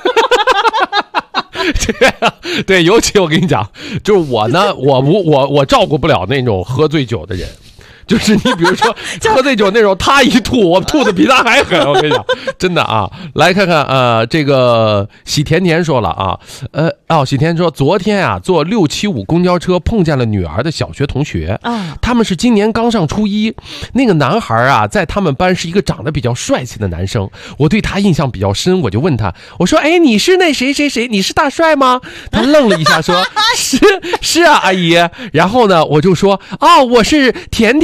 [SPEAKER 5] 对，尤其我跟你讲，就是我呢，我照顾不了那种喝醉酒的人。就是你比如说喝醉酒那种，他一吐，我吐的比他还狠。我跟你讲，真的啊。来看看这个喜甜甜说了啊，喜甜说昨天啊坐675公交车碰见了女儿的小学同学啊，他们是今年刚上初一。那个男孩啊，在他们班是一个长得比较帅气的男生，我对他印象比较深，我就问他，我说哎，你是那谁谁谁，你是大帅吗？他愣了一下说是啊阿姨。然后呢我就说我是甜甜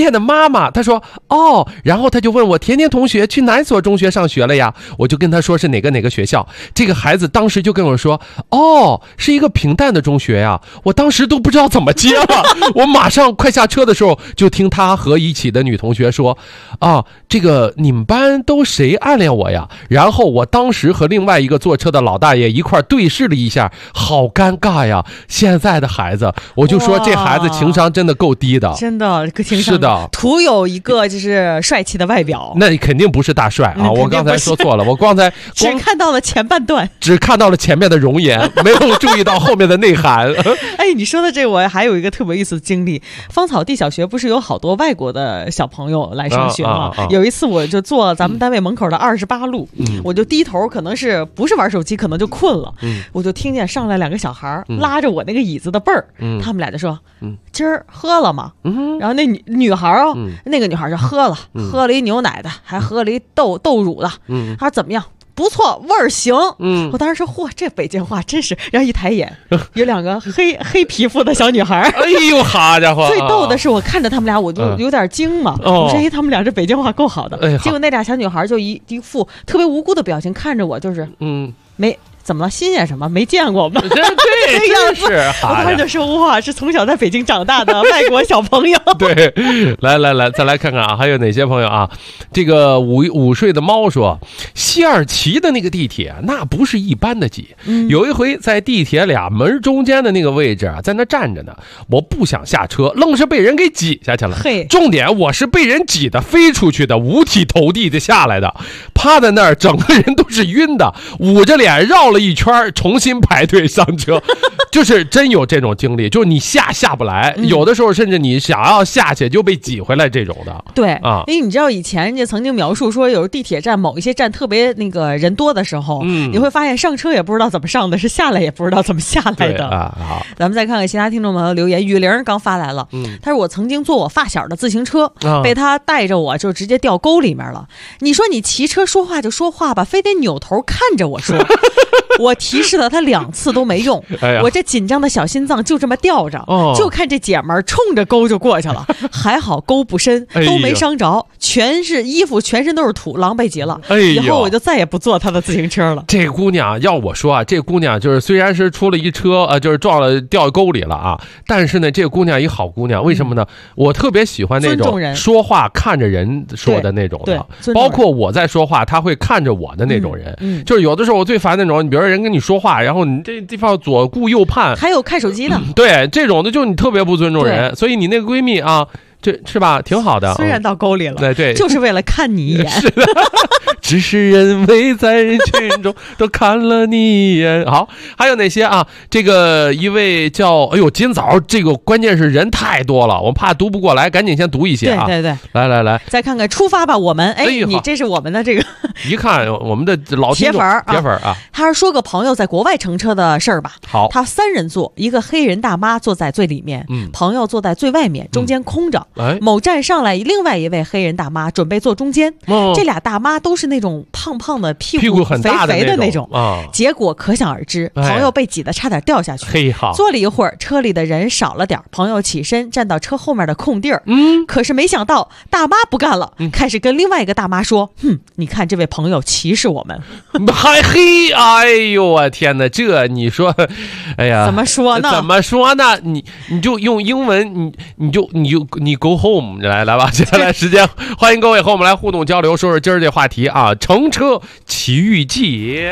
[SPEAKER 5] 甜的妈妈。他说哦，然后他就问我甜甜同学去哪所中学上学了呀？我就跟他说是哪个学校。这个孩子当时就跟我说哦，是一个平淡的中学呀。我当时都不知道怎么接了，我马上快下车的时候就听他和一起的女同学说啊，这个你们班都谁暗恋我呀？然后我当时和另外一个坐车的老大爷一块对视了一下，好尴尬呀。现在的孩子，我就说这孩子情商真的够低的，
[SPEAKER 6] 真的情商
[SPEAKER 5] 是的，
[SPEAKER 6] 徒有一个就是帅气的外表，
[SPEAKER 5] 那肯定不是大帅啊！我刚才说错了，我刚才
[SPEAKER 6] 只看到了前半段，
[SPEAKER 5] 只看到了前面的容颜，没有注意到后面的内涵。
[SPEAKER 6] 哎，你说的这我还有一个特别有意思的经历，芳草地小学不是有好多外国的小朋友来上学吗？有一次我就坐咱们单位门口的28路，我就低头，可能是不是玩手机，可能就困了，我就听见上来2个小孩拉着我那个椅子的背儿，他们俩就说今儿喝了吗？然后那女孩那个女孩就喝了一牛奶的，还喝了一豆乳的，她说怎么样？不错，味儿行。我当时说嚯，这北京话真是。然后一抬眼，有2个黑皮肤的小女孩。
[SPEAKER 5] 哎呦，好家伙！
[SPEAKER 6] 最逗的是，我看着他们俩，我就有点惊嘛。我说，哎，他们俩这北京话够好的。结果那俩小女孩就一副特别无辜的表情看着我，就是没。怎么了？新鲜什么？没见过吗？
[SPEAKER 5] 对，真是。
[SPEAKER 6] 我当时就说哇，是从小在北京长大的外国小朋友。
[SPEAKER 5] 对，来，再来看看啊，还有哪些朋友啊？这个午睡的猫说，西二旗的那个地铁那不是一般的挤。有一回在地铁俩门中间的那个位置啊，在那站着呢，我不想下车，愣是被人给挤下去了。重点我是被人挤的飞出去的，五体投地的下来的，趴在那儿，整个人都是晕的，捂着脸绕了一圈，重新排队上车。就是真有这种经历，就是你下不来，有的时候甚至你想要下去就被挤回来这种的。
[SPEAKER 6] 对啊，因为你知道以前人家曾经描述说，有地铁站某一些站特别那个人多的时候，你会发现上车也不知道怎么上的，是下来也不知道怎么下来的
[SPEAKER 5] 啊。好，
[SPEAKER 6] 咱们再看看其他听众朋友留言。雨玲刚发来了，他说我曾经坐我发小的自行车，被他带着我就直接掉沟里面了。你说你骑车说话就说话吧，非得扭头看着我说。我提示了他2次都没用，我这紧张的小心脏就这么吊着，就看这姐们儿冲着沟就过去了，还好沟不深，都没伤着，全是衣服，全身都是土，狼狈极了。以后我就再也不坐她的自行车了。
[SPEAKER 5] 这姑娘要我说啊，这姑娘就是虽然是出了一车就是撞了掉沟里了啊，但是呢，这姑娘一好姑娘，为什么呢？我特别喜欢那种说话看着人说的那种的，包括我在说话，她会看着我的那种人。就是有的时候我最烦那种，你比如说人跟你说话，然后你这地方左顾右盼，
[SPEAKER 6] 还有看手机呢。
[SPEAKER 5] 对，这种的就你特别不尊重人，所以你那个闺蜜啊，这是吧，挺好的。
[SPEAKER 6] 虽然到沟里了，
[SPEAKER 5] 对，
[SPEAKER 6] 就是为了看你一眼。
[SPEAKER 5] 是的，只是人为在人群中都看了你一眼。好，还有哪些啊？这个一位叫今早这个关键是人太多了，我怕读不过来，赶紧先读一些啊。
[SPEAKER 6] 对，
[SPEAKER 5] 来，
[SPEAKER 6] 再看看出发吧，我们。你这是我们的这个
[SPEAKER 5] 一看我们的老铁粉啊。
[SPEAKER 6] 他说个朋友在国外乘车的事儿吧。
[SPEAKER 5] 好，
[SPEAKER 6] 他3人座，一个黑人大妈坐在最里面，朋友坐在最外面，中间空着。某站上来另外一位黑人大妈准备坐中间，这俩大妈都是那种胖胖的屁股
[SPEAKER 5] 很大
[SPEAKER 6] 肥肥的那种
[SPEAKER 5] 啊，
[SPEAKER 6] 结果可想而知，朋友被挤得差点掉下去。坐了一会儿，车里的人少了点，朋友起身站到车后面的空地儿，可是没想到大妈不干了，开始跟另外一个大妈说：“你看这位朋友歧视我们。”
[SPEAKER 5] 哎呦我天哪，这你说，哎呀，
[SPEAKER 6] 怎么说
[SPEAKER 5] 呢？你就用英文，你 go home 来吧。接下来时间，欢迎各位和我们来互动交流，说说今儿这话题啊，乘车奇遇记。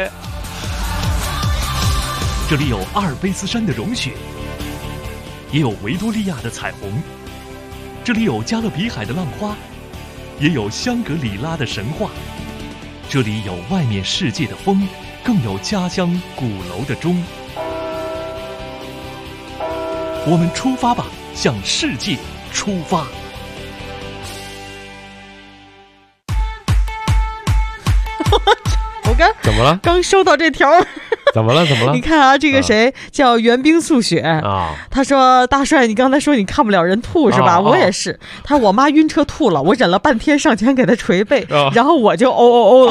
[SPEAKER 17] 这里有阿尔卑斯山的融雪，也有维多利亚的彩虹，这里有加勒比海的浪花，也有香格里拉的神话，这里有外面世界的风，更有家乡鼓楼的钟。我们出发吧，向世界出发。
[SPEAKER 6] 我
[SPEAKER 5] 怎么了？
[SPEAKER 6] 刚收到这条。
[SPEAKER 5] 怎么了？
[SPEAKER 6] 你看啊，这个谁叫袁冰素雪啊？他说：“大帅，你刚才说你看不了人吐是吧？我也是。我妈晕车吐了，我忍了半天上前给她捶背，然后我就哦了。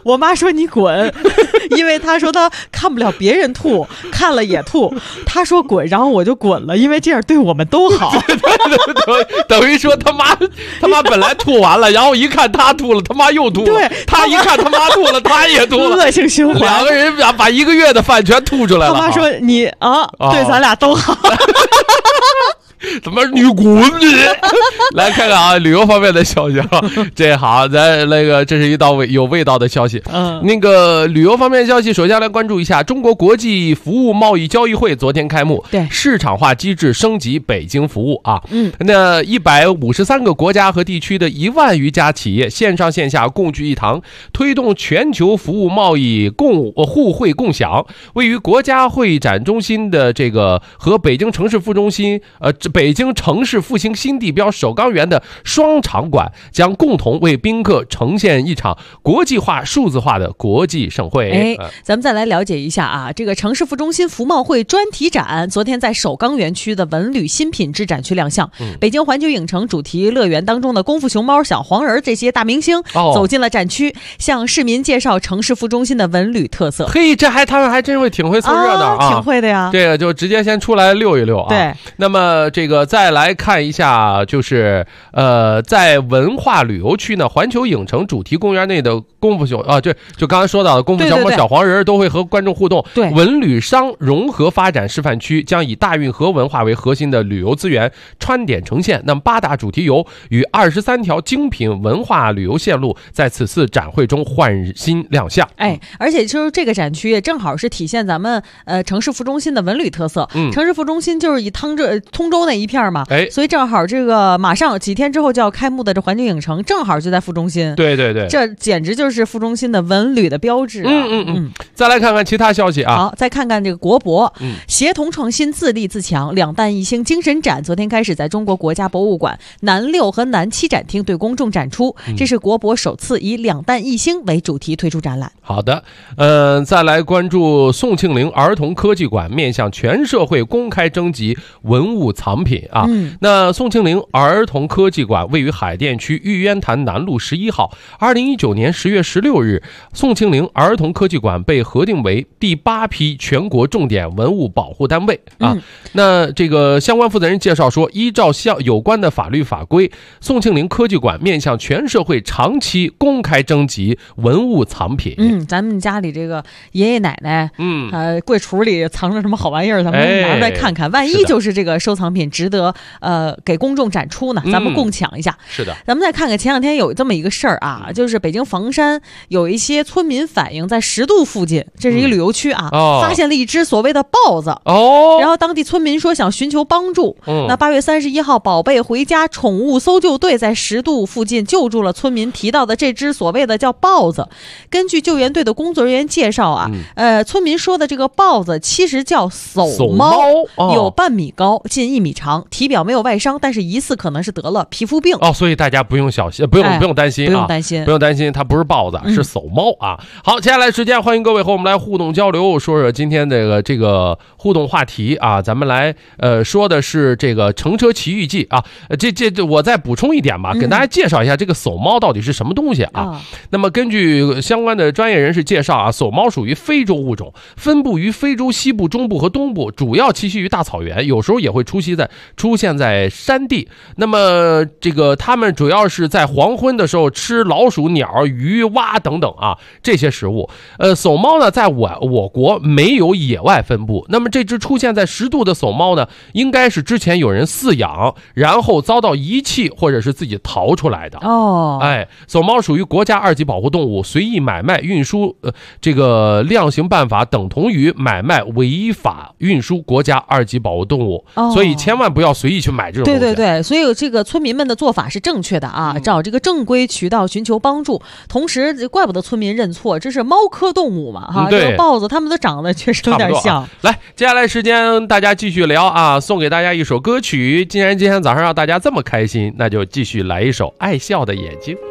[SPEAKER 6] 我妈说你滚，因为她说她看不了别人吐，看了也吐。她说滚，然后我就滚了，因为这样对我们都好。
[SPEAKER 5] 等于说他妈本来吐完了，然后一看他吐了，他妈又吐了。
[SPEAKER 6] 对，
[SPEAKER 5] 他一看他妈吐了，他也吐了，
[SPEAKER 6] 恶性循环。
[SPEAKER 5] 两个人把1个月的饭全吐出来了。
[SPEAKER 6] 他妈说你对咱俩都好。
[SPEAKER 5] 他妈你滚你！来看看啊，旅游方面的消息啊，这好，咱那个这是一道有味道的消息。那个旅游方面的消息，首先来关注一下中国国际服务贸易交易会昨天开幕，
[SPEAKER 6] 对，
[SPEAKER 5] 市场化机制升级北京服务啊。那153个国家和地区的1万余家企业，线上线下共聚一堂，推动全球服务贸易互惠共享。位于国家会展中心的这个和北京城市副中心北京城市复兴新地标首钢园的双场馆将共同为宾客呈现一场国际化数字化的国际盛会。
[SPEAKER 6] 咱们再来了解一下啊，这个城市副中心服贸会专题展昨天在首钢园区的文旅新品质展区亮相。北京环球影城主题乐园当中的功夫熊猫、小黄人这些大明星走进了展区，向市民介绍城市副中心的文旅特色。
[SPEAKER 5] 嘿，他们还真会挺会凑热闹啊，
[SPEAKER 6] 挺会的呀。
[SPEAKER 5] 这个就直接先出来溜一溜啊。
[SPEAKER 6] 对，
[SPEAKER 5] 那么这个再来看一下，就是在文化旅游区呢，环球影城主题公园内的功夫熊就刚才说到的功夫熊猫、小黄人都会和观众互动。
[SPEAKER 6] 对，
[SPEAKER 5] 文旅商融合发展示范区将以大运河文化为核心的旅游资源穿点呈现。那么8大主题游与23条精品文化旅游线路在此次展会中焕新亮相。
[SPEAKER 6] 而且就是这个展区也正好是体现咱们城市副中心的文旅特色。城市副中心就是以通州那一片嘛，所以正好这个马上几天之后就要开幕的这环球影城正好就在副中心。
[SPEAKER 5] 对，
[SPEAKER 6] 这简直就是副中心的文旅的标志啊。
[SPEAKER 5] 再来看看其他消息啊。
[SPEAKER 6] 好，再看看这个国博，协同创新，自立自强，两弹一星精神展昨天开始在中国国家博物馆南6和南7展厅对公众展出，这是国博首次以两弹一星为主题推出展览。
[SPEAKER 5] 好的，再来关注宋庆龄儿童科技馆面向全社会公开征集文物藏品啊。那宋庆龄儿童科技馆位于海淀区玉渊潭南路11号。2019年10月16日，宋庆龄儿童科技馆被核定为第8批全国重点文物保护单位啊。那这个相关负责人介绍说，依照有关的法律法规，宋庆龄科技馆面向全社会长期公开征集文物藏品。
[SPEAKER 6] 咱们家里这个爷爷奶奶，柜橱里藏着什么好玩意儿，咱们拿出来看看，万一就是这个收藏品值得给公众展出呢，咱们共抢一下。
[SPEAKER 5] 是的，
[SPEAKER 6] 咱们再看看前两天有这么一个事儿啊，就是北京房山有一些村民反映，在10渡附近，这是一个旅游区啊，发现了一只所谓的豹子。然后当地村民说想寻求帮助。那8月31号，宝贝回家宠物搜救队在10渡附近救助了村民提到的这只所谓的叫豹子。根据救援队的工作人员介绍啊，村民说的这个豹子其实叫叟猫，有半米高，近1米长，体表没有外伤，但是疑似可能是得了皮肤病。
[SPEAKER 5] 所以大家不用担心啊，不用担心，它不是豹子，是叟猫啊。好，接下来时间欢迎各位和我们来互动交流，说说今天这个互动话题啊，咱们来说的是这个乘车奇遇记啊。这我再补充一点吧，给大家介绍一下这个叟猫到底是什么东西啊。那么根据相关的专业人士介绍啊，叟猫属于非洲物种，分布于非洲西部、中部和东部，主要栖息于大草原，有时候也会出现在山地。那么这个它们主要是在黄昏的时候吃老鼠、鸟、鱼、蛙等等啊这些食物。叟猫呢，在我国没有野外分布。那么这只出现在10渡的叟猫呢，应该是之前有人饲养，然后遭到遗弃或者是自己逃出来的。叟猫属于国家2级保护动物，随意买卖、运输这个量刑办法等同于买卖违法运输国家2级保护动物，所以千万不要随意去买这种东西。
[SPEAKER 6] 对，所以这个村民们的做法是正确的啊，找这个正规渠道寻求帮助。同时，怪不得村民认错，这是猫科动物嘛哈。这个豹子它们都长得确实有点像。
[SPEAKER 5] 来，接下来时间大家继续聊啊，送给大家一首歌曲。既然今天早上让大家这么开心，那就继续来一首《爱笑的眼睛》。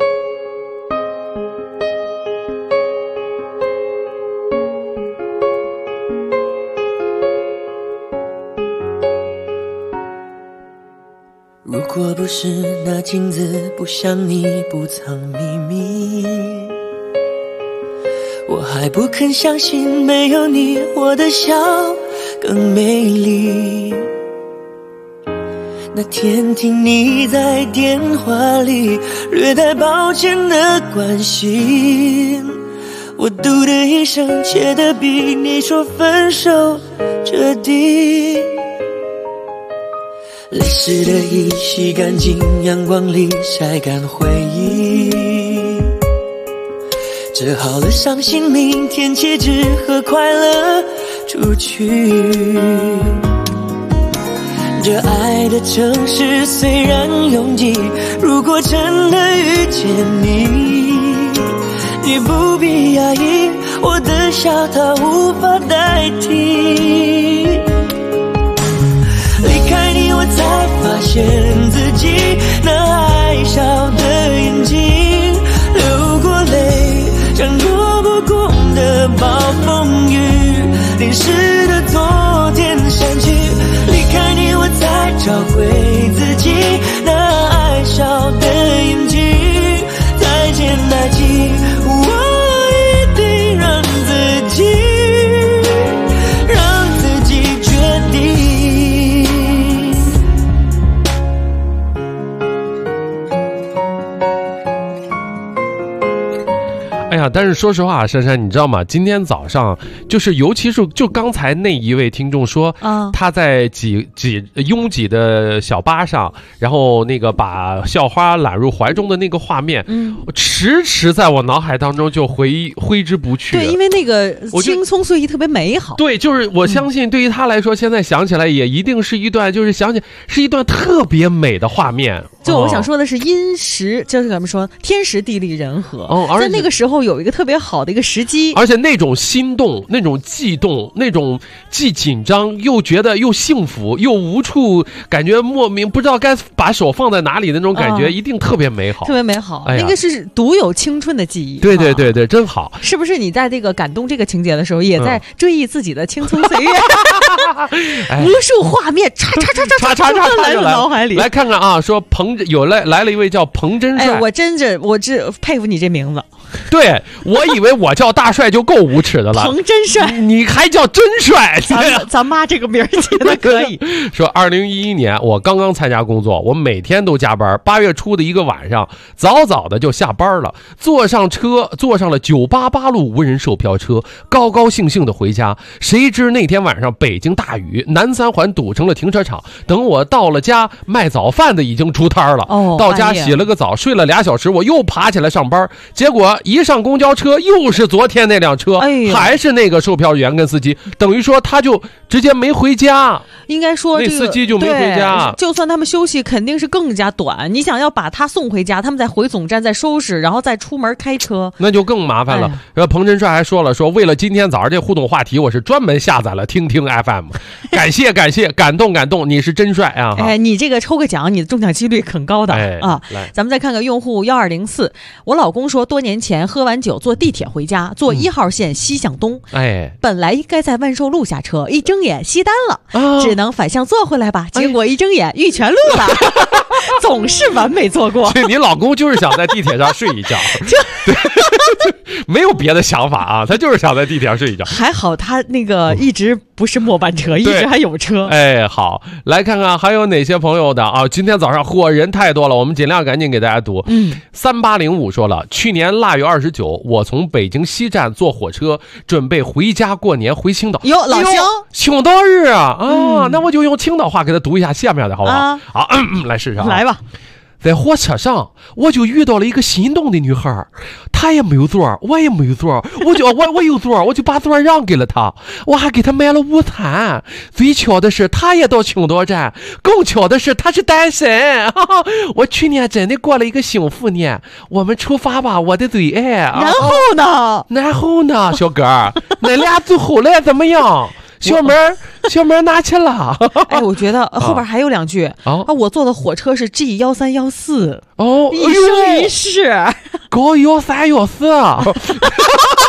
[SPEAKER 7] 如果不是那镜子不像你不藏秘密， 我还不肯相信没有你我的笑更美丽。那天听你在电话里略带抱歉的关心，我嘟的一声切得比你说分手彻底。泪湿的衣洗干净，阳光里晒干回忆，折好了伤心，明天起只和快乐出去。这爱的城市虽然拥挤，如果真的遇见你，你不必压抑，我的笑它无法代替。离开你我才发现自己那爱笑的眼睛，流过泪像躲不过的暴风雨，淋湿的昨天删去。离开你我才找回自己那爱笑的眼睛，再见爱情，我一定让自己决定。
[SPEAKER 5] 哎呀，但是说实话，珊珊，你知道吗？今天早上尤其是刚才那一位听众说，他在拥挤的小巴上，然后那个把校花揽入怀中的那个画面，迟迟在我脑海当中就挥之不去。
[SPEAKER 6] 对，因为那个青葱岁月特别美好。
[SPEAKER 5] 对，就是我相信对于他来说，现在想起来也一定是一段，就是想起是一段特别美的画面。
[SPEAKER 6] 就我想说的是因时，就是咱们说天时地利人和，在那个时候有一个特别好的一个时机，
[SPEAKER 5] 而且那种心动、那种悸动、那种既紧张又觉得又幸福又无处，感觉莫名不知道该把手放在哪里的那种感觉，一定特别美好，
[SPEAKER 6] 特别美好。那个是独有青春的记忆。
[SPEAKER 5] 对对对对，真好。
[SPEAKER 6] 是不是你在这个感动这个情节的时候，也在追忆自己的青葱岁月？无数画面唰来到脑海里。
[SPEAKER 5] 来看看啊，说来了一位叫彭真帅。
[SPEAKER 6] 我真佩服你这名字。
[SPEAKER 5] 对，我以为我叫大帅就够无耻的了。
[SPEAKER 6] 彭真帅，
[SPEAKER 5] 你还叫真帅？
[SPEAKER 6] 咱妈这个名儿起的可以。
[SPEAKER 5] 说2011年我刚刚参加工作，我每天都加班。8月初的一个晚上，早早的就下班了，坐上了988路无人售票车，高高兴兴的回家。谁知那天晚上北京大雨，南3环堵成了停车场。等我到了家，卖早饭的已经出摊了。到家洗了个澡，睡了2小时，我又爬起来上班。结果一上公交车，又是昨天那辆车，还是那个售票员跟司机，等于说他就直接没回家。
[SPEAKER 6] 应该说
[SPEAKER 5] 那司机就没回家，
[SPEAKER 6] 就算他们休息肯定是更加短。你想要把他送回家，他们再回总站再收拾，然后再出门开车，
[SPEAKER 5] 那就更麻烦了。彭真帅还说了，说为了今天早上这互动话题，我是专门下载了听听 FM， 感谢感动，你是真帅啊！
[SPEAKER 6] 你这个抽个奖，你的中奖几率很高的啊！咱们再看看用户1204，我老公说多年前喝完酒坐地铁回家，坐1号线西向东，本来应该在万寿路下车，一睁眼熄单了，只能反向坐回来吧。结果一睁眼玉泉路了，总是完美错过。
[SPEAKER 5] 你老公就是想在地铁上睡一觉，没有别的想法啊，他就是想在地铁上睡一觉。
[SPEAKER 6] 还好他那个一直不是末班车，一直还有车。
[SPEAKER 5] 好，来看看还有哪些朋友的啊？今天早上人太多了，我们尽量赶紧给大家读。3805说了，去年腊月29，我从北京西站坐火车准备回家过年，回青岛。
[SPEAKER 6] 哟，老乡，
[SPEAKER 5] 青岛日啊！那我就用青岛话给他读一下下面的好不好？好，来试试啊！
[SPEAKER 6] 来吧。
[SPEAKER 5] 在火车上，我就遇到了一个心动的女孩，她也没有座，我也没有座，我有座，我就把座让给了她，我还给她买了午餐。最巧的是，她也到青岛站，更巧的是，她是单身。我去年真的过了一个幸福年，我们出发吧，我的最爱。
[SPEAKER 6] 然
[SPEAKER 5] 后呢，小哥，那俩最后来怎么样？小门拿去了。
[SPEAKER 6] 我觉得后边还有2句我坐的火车是 G1314，一生一世，
[SPEAKER 5] 高1314。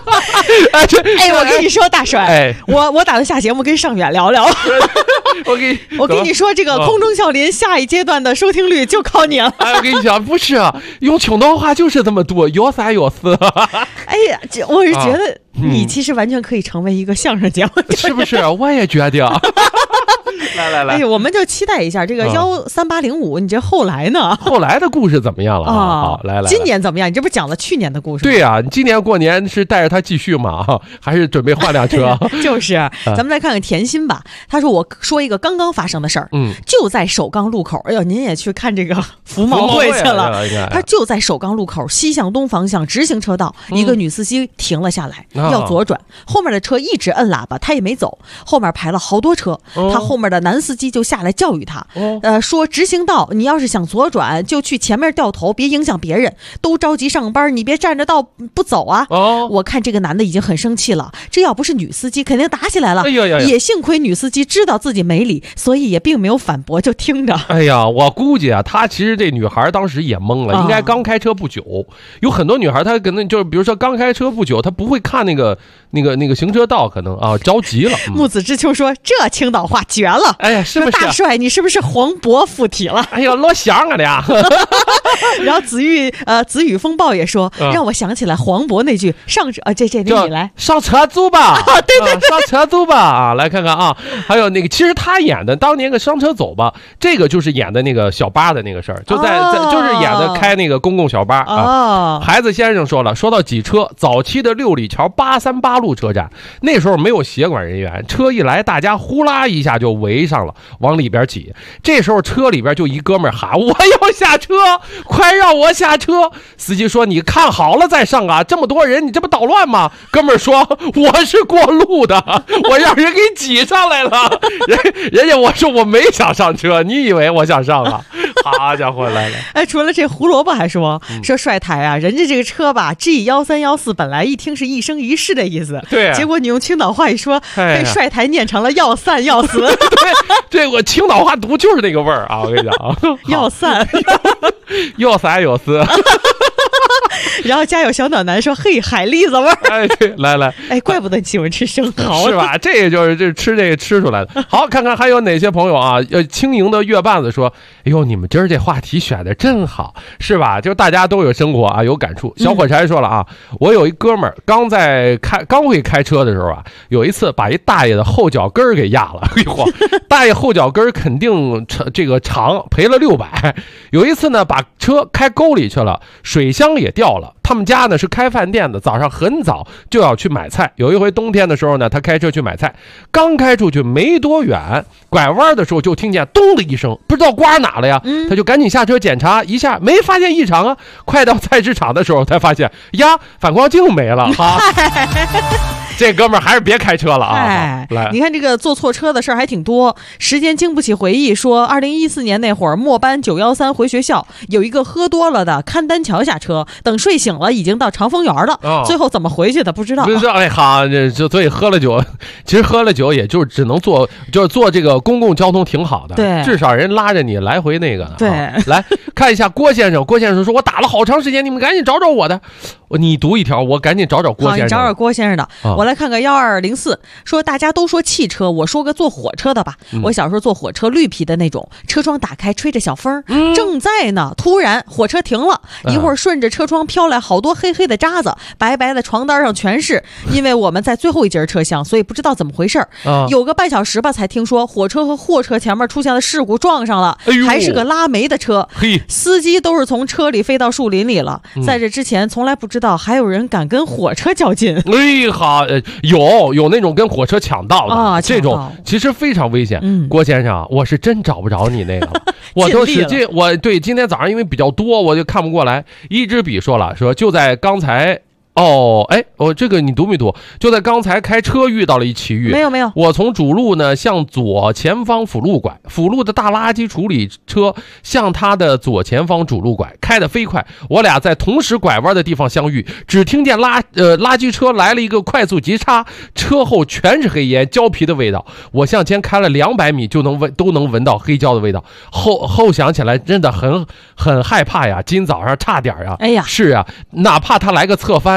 [SPEAKER 6] 哎，我跟你说，大帅，我打算下节目跟尚远聊聊。我跟你说，这个空中笑林下一阶段的收听率就靠你了。
[SPEAKER 5] 我跟你讲，不是用青岛话就是这么多，有三有四。
[SPEAKER 6] 哎呀，我是觉得你其实完全可以成为一个相声节目，
[SPEAKER 5] 是不是？我也觉得。来，
[SPEAKER 6] 哎呦，我们就期待一下这个13805，你这后来呢？
[SPEAKER 5] 后来的故事怎么样了啊？好，来，
[SPEAKER 6] 今年怎么样？你这不讲了去年的故事吗？
[SPEAKER 5] 对呀，你今年过年是带着他继续吗？还是准备换辆车？
[SPEAKER 6] 就是，咱们来看看甜心吧。他说：“我说一个刚刚发生的事儿，就在首钢路口。哎呦，您也去看这个服贸会去了？他就在首钢路口西向东方向直行车道，一个女司机停了下来，要左转，后面的车一直摁喇叭，他也没走，后面排了好多车，他后面的男司机就下来教育他，说直行道你要是想左转就去前面掉头，别影响别人，都着急上班，你别占着道不走啊。我看这个男的已经很生气了，这要不是女司机肯定打起来了。也幸亏女司机知道自己没理，所以也并没有反驳，就听着。
[SPEAKER 5] 哎呀，我估计他其实这女孩当时也懵了，应该刚开车不久，有很多女孩她可能就是比如说刚开车不久，她不会看那个行车道，可能着急了。
[SPEAKER 6] 木子之秋说这青岛话绝了。
[SPEAKER 5] 哎呀，是不是
[SPEAKER 6] 大帅？你是不是黄渤附体了？
[SPEAKER 5] 哎呀，老想了呀！
[SPEAKER 6] 然后子语风暴也说，让我想起来黄渤那句上这你来
[SPEAKER 5] 上车走吧。
[SPEAKER 6] 对，
[SPEAKER 5] 上车走吧来看看啊。还有那个，其实他演的当年个上车走吧，这个就是演的那个小巴的那个事儿，就是演的开那个公共小巴啊。孩子先生说了，说到挤车，早期的六里桥838路车站，那时候没有协管人员，车一来，大家呼啦一下就围上了，往里边挤。这时候车里边就一哥们儿喊：“我要下车，快让我下车！”司机说：“你看好了再上啊，这么多人，你这不捣乱吗？”哥们儿说：“我是过路的，我让人给挤上来了。人家我说我没想上车，你以为我想上啊？好家伙来了！
[SPEAKER 6] 哎，除了这胡萝卜还说帅台啊，人家这个车吧 G1314本来一听是一生一世的意思，
[SPEAKER 5] 对，
[SPEAKER 6] 结果你用青岛话一说，被帅台念成了要散要死。
[SPEAKER 5] 对，我青岛话读就是那个味儿啊！我跟你讲啊，
[SPEAKER 6] 要散
[SPEAKER 5] 要散有丝。
[SPEAKER 6] 然后家有小暖男说：“嘿，海蛎子味儿。”
[SPEAKER 5] 哎，对，来，
[SPEAKER 6] 哎，怪不得喜欢吃生蚝，
[SPEAKER 5] 是吧？这就是吃这个吃出来的。好，看看还有哪些朋友啊？轻盈的月半子说：“哎呦，你们今儿这话题选的真好，是吧？就大家都有生活啊，有感触。”小火柴说了啊，我有一哥们儿刚会开车的时候啊，有一次把一大爷的后脚跟儿给压了。哎呦，大爷后脚跟儿肯定这个长，赔了600。有一次呢，把车开沟里去了，水箱也掉了。他们家呢是开饭店的，早上很早就要去买菜。有一回冬天的时候呢，他开车去买菜，刚开出去没多远，拐弯的时候就听见咚的一声，不知道刮哪了呀，他就赶紧下车检查一下，没发现异常啊。快到菜市场的时候才发现呀，反光镜没了哈。这哥们儿还是别开车了啊！
[SPEAKER 6] 哎，来，你看这个坐错车的事儿还挺多。时间经不起回忆，说2014年那会儿末班913回学校，有一个喝多了的看丹桥下车，等睡醒了已经到长风园了，最后怎么回去的不知道。
[SPEAKER 5] 不知道，哎，好，所以喝了酒，其实喝了酒也就只能坐这个公共交通挺好的，
[SPEAKER 6] 对，
[SPEAKER 5] 至少人拉着你来回那个。
[SPEAKER 6] 对，
[SPEAKER 5] 来看一下郭先生。郭先生说：“我打了好长时间，你们赶紧找找我的。”你读一条，我赶紧找找郭先生。
[SPEAKER 6] 你找找郭先生的。我来看个1204，说大家都说汽车，我说个坐火车的吧。我小时候坐火车，绿皮的那种，车窗打开，吹着小风，正在呢，突然火车停了，一会儿顺着车窗飘来好多黑黑的渣子，白白的床单上全是。因为我们在最后一节车厢，所以不知道怎么回事。有个半小时吧，才听说火车和货车前面出现了事故，撞上了，还是个拉煤的车，司机都是从车里飞到树林里了。在这之前，从来不知道还有人敢跟火车较劲。
[SPEAKER 5] 哎好，有那种跟火车抢道的啊，这种其实非常危险。郭先生，我是真找不着你那个了，我都使劲，对今天早上因为比较多，我就看不过来。一支笔说了，说就在刚才。这个你读没读？就在刚才开车遇到了一奇遇。
[SPEAKER 6] 没有，
[SPEAKER 5] 我从主路呢向左前方辅路拐，辅路的大垃圾处理车向他的左前方主路拐，开得飞快。我俩在同时拐弯的地方相遇，只听见垃圾车来了一个快速急刹，车后全是黑烟，焦皮的味道。我向前开了200米就都能闻到黑焦的味道。后想起来真的很害怕呀，今早上差点呀。
[SPEAKER 6] 哎呀，
[SPEAKER 5] 是啊，哪怕他来个侧翻。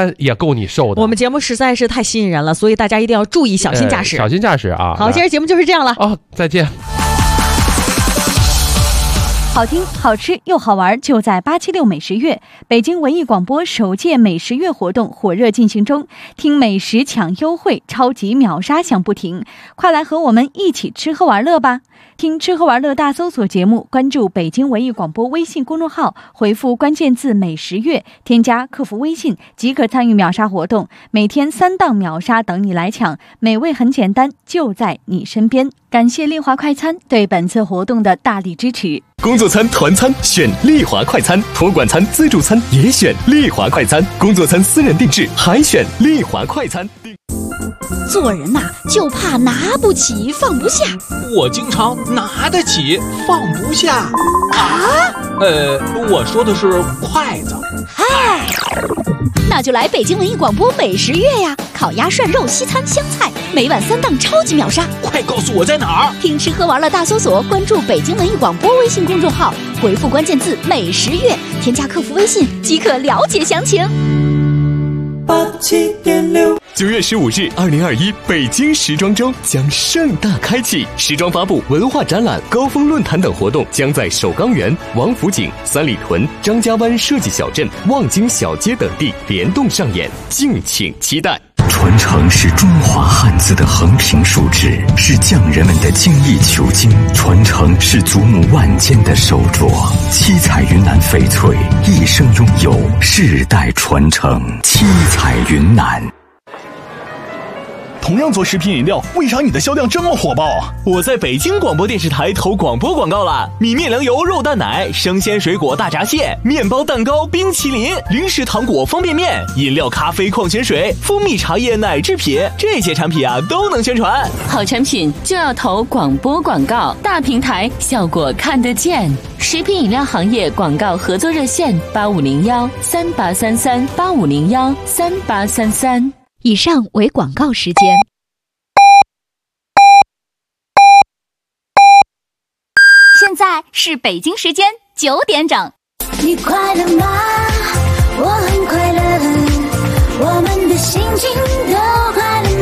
[SPEAKER 5] 天也够你受的。
[SPEAKER 6] 我们节目实在是太吸引人了，所以大家一定要注意小心驾驶。
[SPEAKER 5] 小心驾驶啊！
[SPEAKER 6] 好，今天节目就是这样了。
[SPEAKER 5] 再见。
[SPEAKER 9] 好听、好吃又好玩，就在876美食月。北京文艺广播首届美食月活动火热进行中，听美食抢优惠，超级秒杀响不停，快来和我们一起吃喝玩乐吧！听吃喝玩乐大搜索节目，关注北京文艺广播微信公众号，回复关键字美食月，添加客服微信即可参与秒杀活动，每天3档秒杀等你来抢，美味很简单，就在你身边。感谢丽华快餐对本次活动的大力支持。
[SPEAKER 2] 工作餐、团餐选丽华快餐，托管餐、自助餐也选丽华快餐，工作餐私人定制还选丽华快餐。
[SPEAKER 8] 做人呐，就怕拿不起放不下。
[SPEAKER 19] 我经常拿得起放不下啊。我说的是筷子。
[SPEAKER 8] 嗨，那就来北京文艺广播美食月呀！烤鸭、涮肉、西餐、湘菜，每晚3档超级秒杀。
[SPEAKER 19] 快告诉我在哪儿！
[SPEAKER 8] 听吃喝玩乐大搜索，关注北京文艺广播微信公众号，回复关键字美食月，添加客服微信即可了解详情。
[SPEAKER 2] 87.6 9月15日，2021北京时装周将盛大开启，时装发布、文化展览、高峰论坛等活动将在首钢园、王府井、三里屯、张家湾设计小镇、望京小街等地联动上演，敬请期待。
[SPEAKER 20] 传承是中华汉字的横平竖直，是匠人们的精益求精；传承是祖母万间的手镯。七彩云南翡翠一生拥有，世代传承。七彩云南。
[SPEAKER 17] 同样做食品饮料，为啥你的销量这么火爆？
[SPEAKER 21] 我在北京广播电视台投广播广告了，米面粮油肉蛋奶、生鲜水果大闸蟹、面包蛋糕、冰淇淋、零食糖果方便面、饮料咖啡矿泉水、蜂蜜茶叶奶制品，这些产品啊都能宣传。
[SPEAKER 22] 好产品就要投广播广告，大平台效果看得见。食品饮料行业广告合作热线8501-3833-8501-3833。
[SPEAKER 8] 以上为广告时间。现在是北京时间9点整。
[SPEAKER 11] 你快乐吗？我很快乐，我们的心情都快乐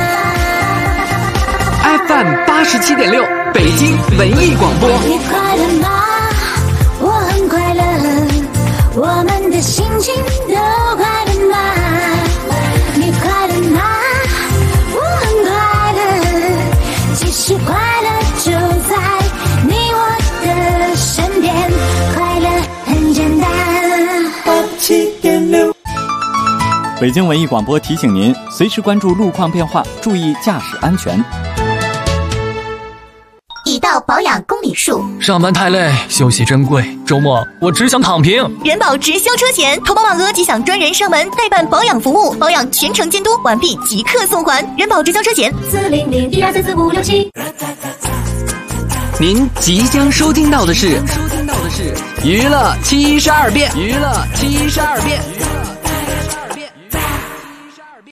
[SPEAKER 11] 吗
[SPEAKER 12] ？FM 87.6，北京文艺广播。
[SPEAKER 11] 你快乐吗？我很快乐，我们的心情都快乐吗？你快乐吗？我很快乐，其实快乐就在你我的身边，快乐很简单。87.6。
[SPEAKER 13] 北京文艺广播提醒您，随时关注路况变化，注意驾驶安全。
[SPEAKER 14] 已到保养公里数，
[SPEAKER 10] 上班太累，休息珍贵，周末我只想躺平。
[SPEAKER 14] 人保直销车险，投保满额即享专人上门代办保养服务，保养全程监督，完毕即刻送还。人保直销车险40012344567。
[SPEAKER 12] 您即将收听到的是娱乐72变。